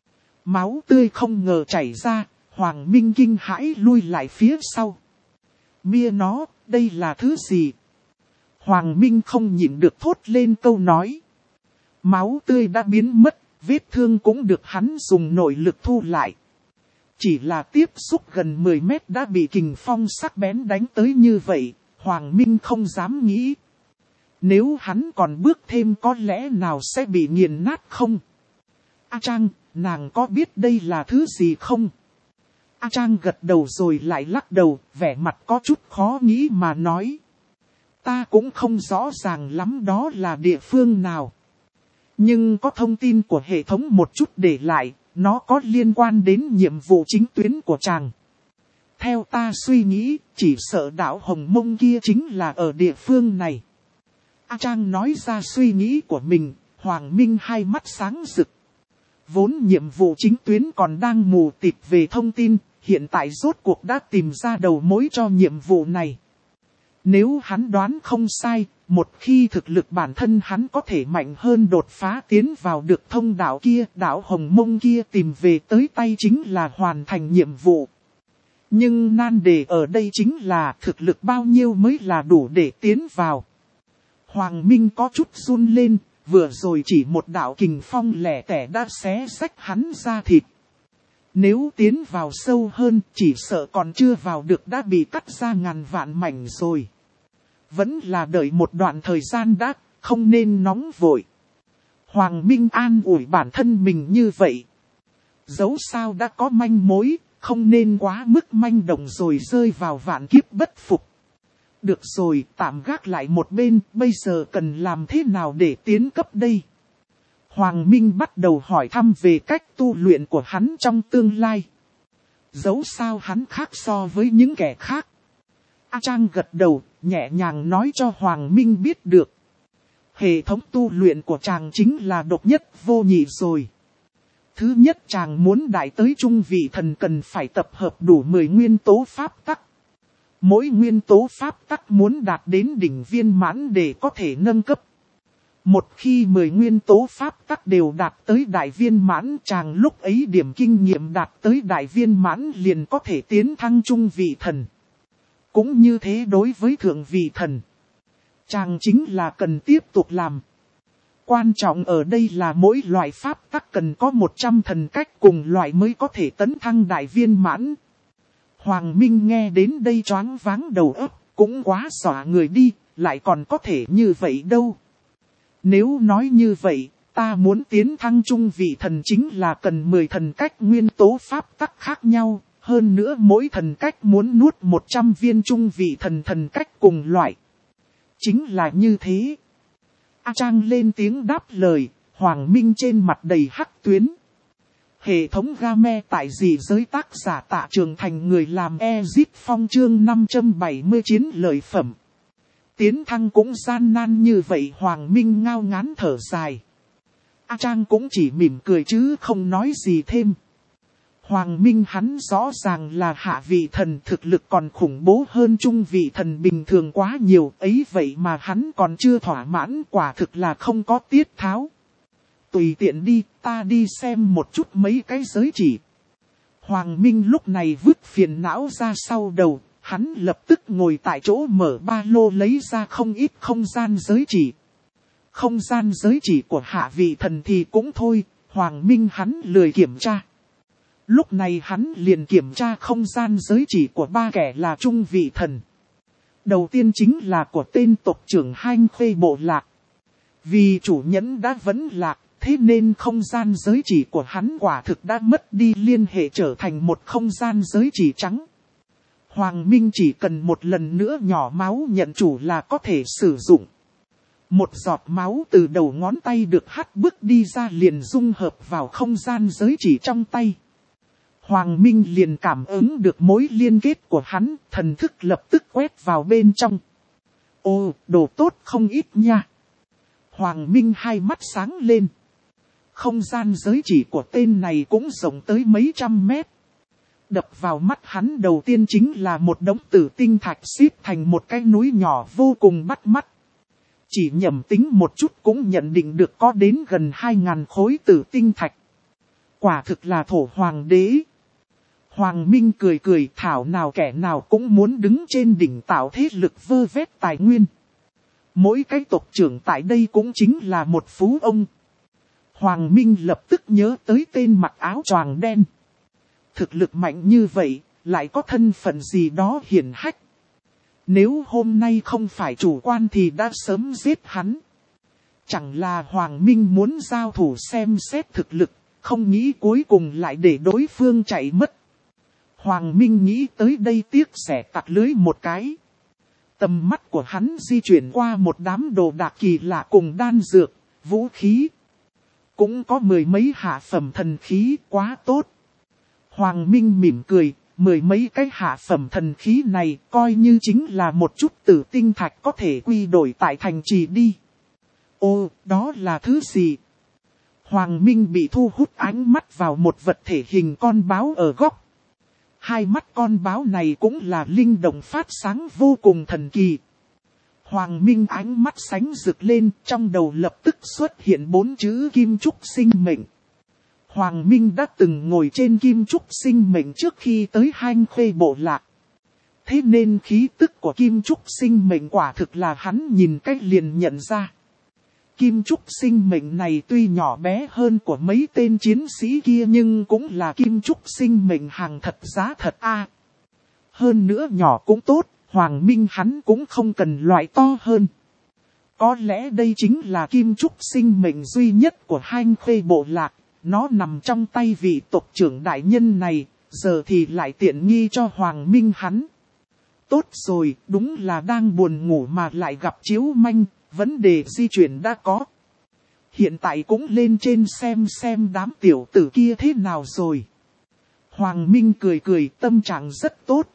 Máu tươi không ngờ chảy ra, Hoàng Minh kinh hãi lui lại phía sau. Mia nó, đây là thứ gì? Hoàng Minh không nhịn được thốt lên câu nói. Máu tươi đã biến mất, vết thương cũng được hắn dùng nội lực thu lại. Chỉ là tiếp xúc gần 10 mét đã bị kình phong sắc bén đánh tới như vậy, Hoàng Minh không dám nghĩ. Nếu hắn còn bước thêm có lẽ nào sẽ bị nghiền nát không? A Trang, nàng có biết đây là thứ gì không? A Trang gật đầu rồi lại lắc đầu, vẻ mặt có chút khó nghĩ mà nói. Ta cũng không rõ ràng lắm đó là địa phương nào. Nhưng có thông tin của hệ thống một chút để lại, nó có liên quan đến nhiệm vụ chính tuyến của chàng. Theo ta suy nghĩ, chỉ sợ đảo Hồng Mông kia chính là ở địa phương này. A Trang nói ra suy nghĩ của mình, Hoàng Minh hai mắt sáng rực. Vốn nhiệm vụ chính tuyến còn đang mù tịt về thông tin, hiện tại rốt cuộc đã tìm ra đầu mối cho nhiệm vụ này. Nếu hắn đoán không sai, một khi thực lực bản thân hắn có thể mạnh hơn đột phá tiến vào được thông đạo kia, đảo Hồng Mông kia tìm về tới tay chính là hoàn thành nhiệm vụ. Nhưng nan đề ở đây chính là thực lực bao nhiêu mới là đủ để tiến vào. Hoàng Minh có chút run lên, vừa rồi chỉ một đạo kình phong lẻ tẻ đã xé rách hắn ra thịt. Nếu tiến vào sâu hơn, chỉ sợ còn chưa vào được đã bị cắt ra ngàn vạn mảnh rồi. Vẫn là đợi một đoạn thời gian đã, không nên nóng vội. Hoàng Minh an ủi bản thân mình như vậy. Dẫu sao đã có manh mối, không nên quá mức manh động rồi rơi vào vạn kiếp bất phục. Được rồi, tạm gác lại một bên, bây giờ cần làm thế nào để tiến cấp đây? Hoàng Minh bắt đầu hỏi thăm về cách tu luyện của hắn trong tương lai. Dẫu sao hắn khác so với những kẻ khác. A Trang gật đầu, nhẹ nhàng nói cho Hoàng Minh biết được. Hệ thống tu luyện của chàng chính là độc nhất vô nhị rồi. Thứ nhất, chàng muốn đại tới trung vị thần cần phải tập hợp đủ 10 nguyên tố pháp tắc. Mỗi nguyên tố pháp tắc muốn đạt đến đỉnh viên mãn để có thể nâng cấp. Một khi 10 nguyên tố pháp tắc đều đạt tới đại viên mãn, chàng lúc ấy điểm kinh nghiệm đạt tới đại viên mãn liền có thể tiến thăng trung vị thần. Cũng như thế đối với thượng vị thần, chàng chính là cần tiếp tục làm. Quan trọng ở đây là mỗi loại pháp tắc cần có 100 thần cách cùng loại mới có thể tấn thăng đại viên mãn. Hoàng Minh nghe đến đây choáng váng đầu óc, cũng quá xỏa người đi, lại còn có thể như vậy đâu. Nếu nói như vậy, ta muốn tiến thăng trung vị thần chính là cần 10 thần cách nguyên tố pháp tắc khác nhau, hơn nữa mỗi thần cách muốn nuốt 100 viên trung vị thần cách cùng loại. Chính là như thế. A Trang lên tiếng đáp lời, Hoàng Minh trên mặt đầy hắc tuyến. Hệ thống game tại dị giới tác giả Tạ Trường Thành người làm Ezip Phong chương 579 lợi phẩm. Tiến thăng cũng gian nan như vậy, Hoàng Minh ngao ngán thở dài. A Trang cũng chỉ mỉm cười chứ không nói gì thêm. Hoàng Minh hắn rõ ràng là hạ vị thần, thực lực còn khủng bố hơn trung vị thần bình thường quá nhiều, ấy vậy mà hắn còn chưa thỏa mãn, quả thực là không có tiết tháo. Tùy tiện đi, ta đi xem một chút mấy cái giới chỉ. Hoàng Minh lúc này vứt phiền não ra sau đầu, hắn lập tức ngồi tại chỗ mở ba lô lấy ra không ít không gian giới chỉ. Không gian giới chỉ của hạ vị thần thì cũng thôi, Hoàng Minh hắn lười kiểm tra. Lúc này hắn liền kiểm tra không gian giới chỉ của ba kẻ là trung vị thần. Đầu tiên chính là của tên tộc trưởng Hanh Khuê bộ lạc. Vì chủ nhẫn đã vấn lạc, thế nên không gian giới chỉ của hắn quả thực đã mất đi liên hệ, trở thành một không gian giới chỉ trắng. Hoàng Minh chỉ cần một lần nữa nhỏ máu nhận chủ là có thể sử dụng. Một giọt máu từ đầu ngón tay được hắt bước đi ra liền dung hợp vào không gian giới chỉ trong tay. Hoàng Minh liền cảm ứng được mối liên kết của hắn, thần thức lập tức quét vào bên trong. Ồ, đồ tốt không ít nha. Hoàng Minh hai mắt sáng lên. Không gian giới chỉ của tên này cũng rộng tới mấy trăm mét. Đập vào mắt hắn đầu tiên chính là một đống tử tinh thạch xếp thành một cái núi nhỏ vô cùng bắt mắt. Chỉ nhẩm tính một chút cũng nhận định được có đến gần 2.000 khối tử tinh thạch. Quả thực là thổ hoàng đế. Hoàng Minh cười cười, thảo nào kẻ nào cũng muốn đứng trên đỉnh tạo thế lực vơ vét tài nguyên. Mỗi cái tộc trưởng tại đây cũng chính là một phú ông. Hoàng Minh lập tức nhớ tới tên mặc áo choàng đen. Thực lực mạnh như vậy, lại có thân phận gì đó hiển hách. Nếu hôm nay không phải chủ quan thì đã sớm giết hắn. Chẳng là Hoàng Minh muốn giao thủ xem xét thực lực, không nghĩ cuối cùng lại để đối phương chạy mất. Hoàng Minh nghĩ tới đây tiếc xẻ tặc lưới một cái. Tầm mắt của hắn di chuyển qua một đám đồ đạc kỳ lạ cùng đan dược, vũ khí. Cũng có mười mấy hạ phẩm thần khí, quá tốt. Hoàng Minh mỉm cười, mười mấy cái hạ phẩm thần khí này coi như chính là một chút tử tinh thạch có thể quy đổi tại thành trì đi. Ô, đó là thứ gì? Hoàng Minh bị thu hút ánh mắt vào một vật thể hình con báo ở góc. Hai mắt con báo này cũng là linh động phát sáng vô cùng thần kỳ. Hoàng Minh ánh mắt sánh rực lên, trong đầu lập tức xuất hiện 4 chữ kim trúc sinh mệnh. Hoàng Minh đã từng ngồi trên kim trúc sinh mệnh trước khi tới Hanh Khuê bộ lạc. Thế nên khí tức của kim trúc sinh mệnh quả thực là hắn nhìn cách liền nhận ra. Kim trúc sinh mệnh này tuy nhỏ bé hơn của mấy tên chiến sĩ kia nhưng cũng là kim trúc sinh mệnh hàng thật giá thật a. Hơn nữa nhỏ cũng tốt, Hoàng Minh hắn cũng không cần loại to hơn. Có lẽ đây chính là kim trúc sinh mệnh duy nhất của Hanh Khuê bộ lạc, nó nằm trong tay vị tộc trưởng đại nhân này, giờ thì lại tiện nghi cho Hoàng Minh hắn. Tốt rồi, đúng là đang buồn ngủ mà lại gặp chiếu manh. Vấn đề di chuyển đã có. Hiện tại cũng lên trên xem đám tiểu tử kia thế nào rồi. Hoàng Minh cười cười, tâm trạng rất tốt.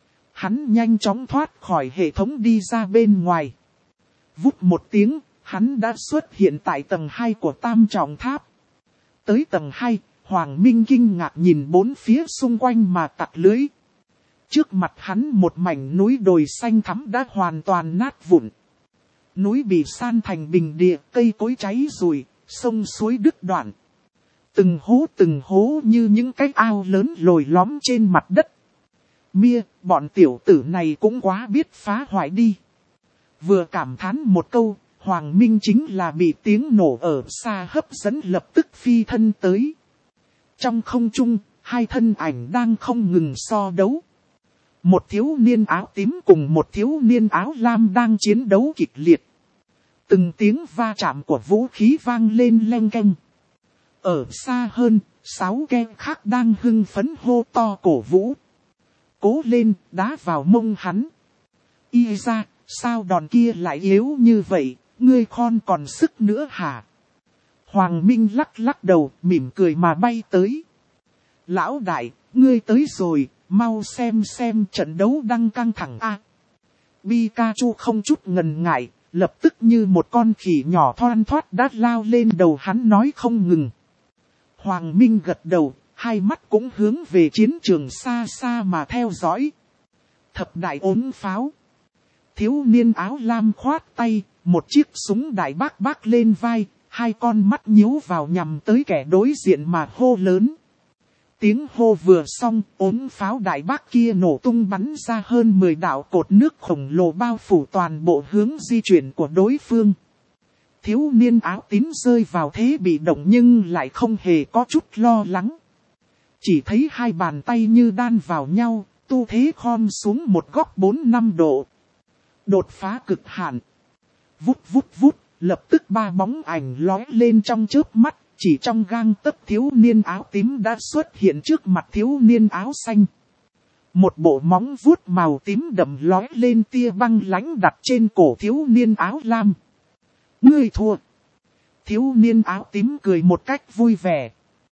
Hắn nhanh chóng thoát khỏi hệ thống đi ra bên ngoài. Vút một tiếng, hắn đã xuất hiện tại tầng 2 của Tam Trọng Tháp. Tới tầng 2, Hoàng Minh kinh ngạc nhìn bốn phía xung quanh mà tặc lưới. Trước mặt hắn một mảnh núi đồi xanh thắm đã hoàn toàn nát vụn. Núi bị san thành bình địa, cây cối cháy rụi, sông suối đứt đoạn. Từng hố như những cái ao lớn lồi lõm trên mặt đất. Mia, bọn tiểu tử này cũng quá biết phá hoại đi. Vừa cảm thán một câu, Hoàng Minh chính là bị tiếng nổ ở xa hấp dẫn lập tức phi thân tới. Trong không trung, hai thân ảnh đang không ngừng so đấu. Một thiếu niên áo tím cùng một thiếu niên áo lam đang chiến đấu kịch liệt. Từng tiếng va chạm của vũ khí vang lên leng keng. Ở xa hơn, 6 ghe khác đang hưng phấn hô to cổ vũ. Cố lên, đá vào mông hắn. Y ra, sao đòn kia lại yếu như vậy, ngươi con còn sức nữa hả? Hoàng Minh lắc lắc đầu, mỉm cười mà bay tới. Lão đại, ngươi tới rồi, mau xem trận đấu đang căng thẳng a. Pikachu không chút ngần ngại, lập tức như một con khỉ nhỏ thoăn thoắt đã lao lên đầu hắn nói không ngừng. Hoàng Minh gật đầu, hai mắt cũng hướng về chiến trường xa xa mà theo dõi. Thập đại ốm pháo. Thiếu niên áo lam khoát tay, một chiếc súng đại bác lên vai, hai con mắt nhíu vào nhằm tới kẻ đối diện mà hô lớn. Tiếng hô vừa xong, ốm pháo đại bác kia nổ tung bắn ra hơn 10 đạo cột nước khổng lồ bao phủ toàn bộ hướng di chuyển của đối phương. Thiếu niên áo tím rơi vào thế bị động nhưng lại không hề có chút lo lắng. Chỉ thấy hai bàn tay như đan vào nhau, tu thế khom xuống một góc 4-5 độ. Đột phá cực hạn. Vút, lập tức ba bóng ảnh lóe lên trong chớp mắt, chỉ trong gang tấc thiếu niên áo tím đã xuất hiện trước mặt thiếu niên áo xanh. Một bộ móng vuốt màu tím đậm lóe lên tia băng lãnh đặt trên cổ thiếu niên áo lam. Ngươi thua. Thiếu niên áo tím cười một cách vui vẻ.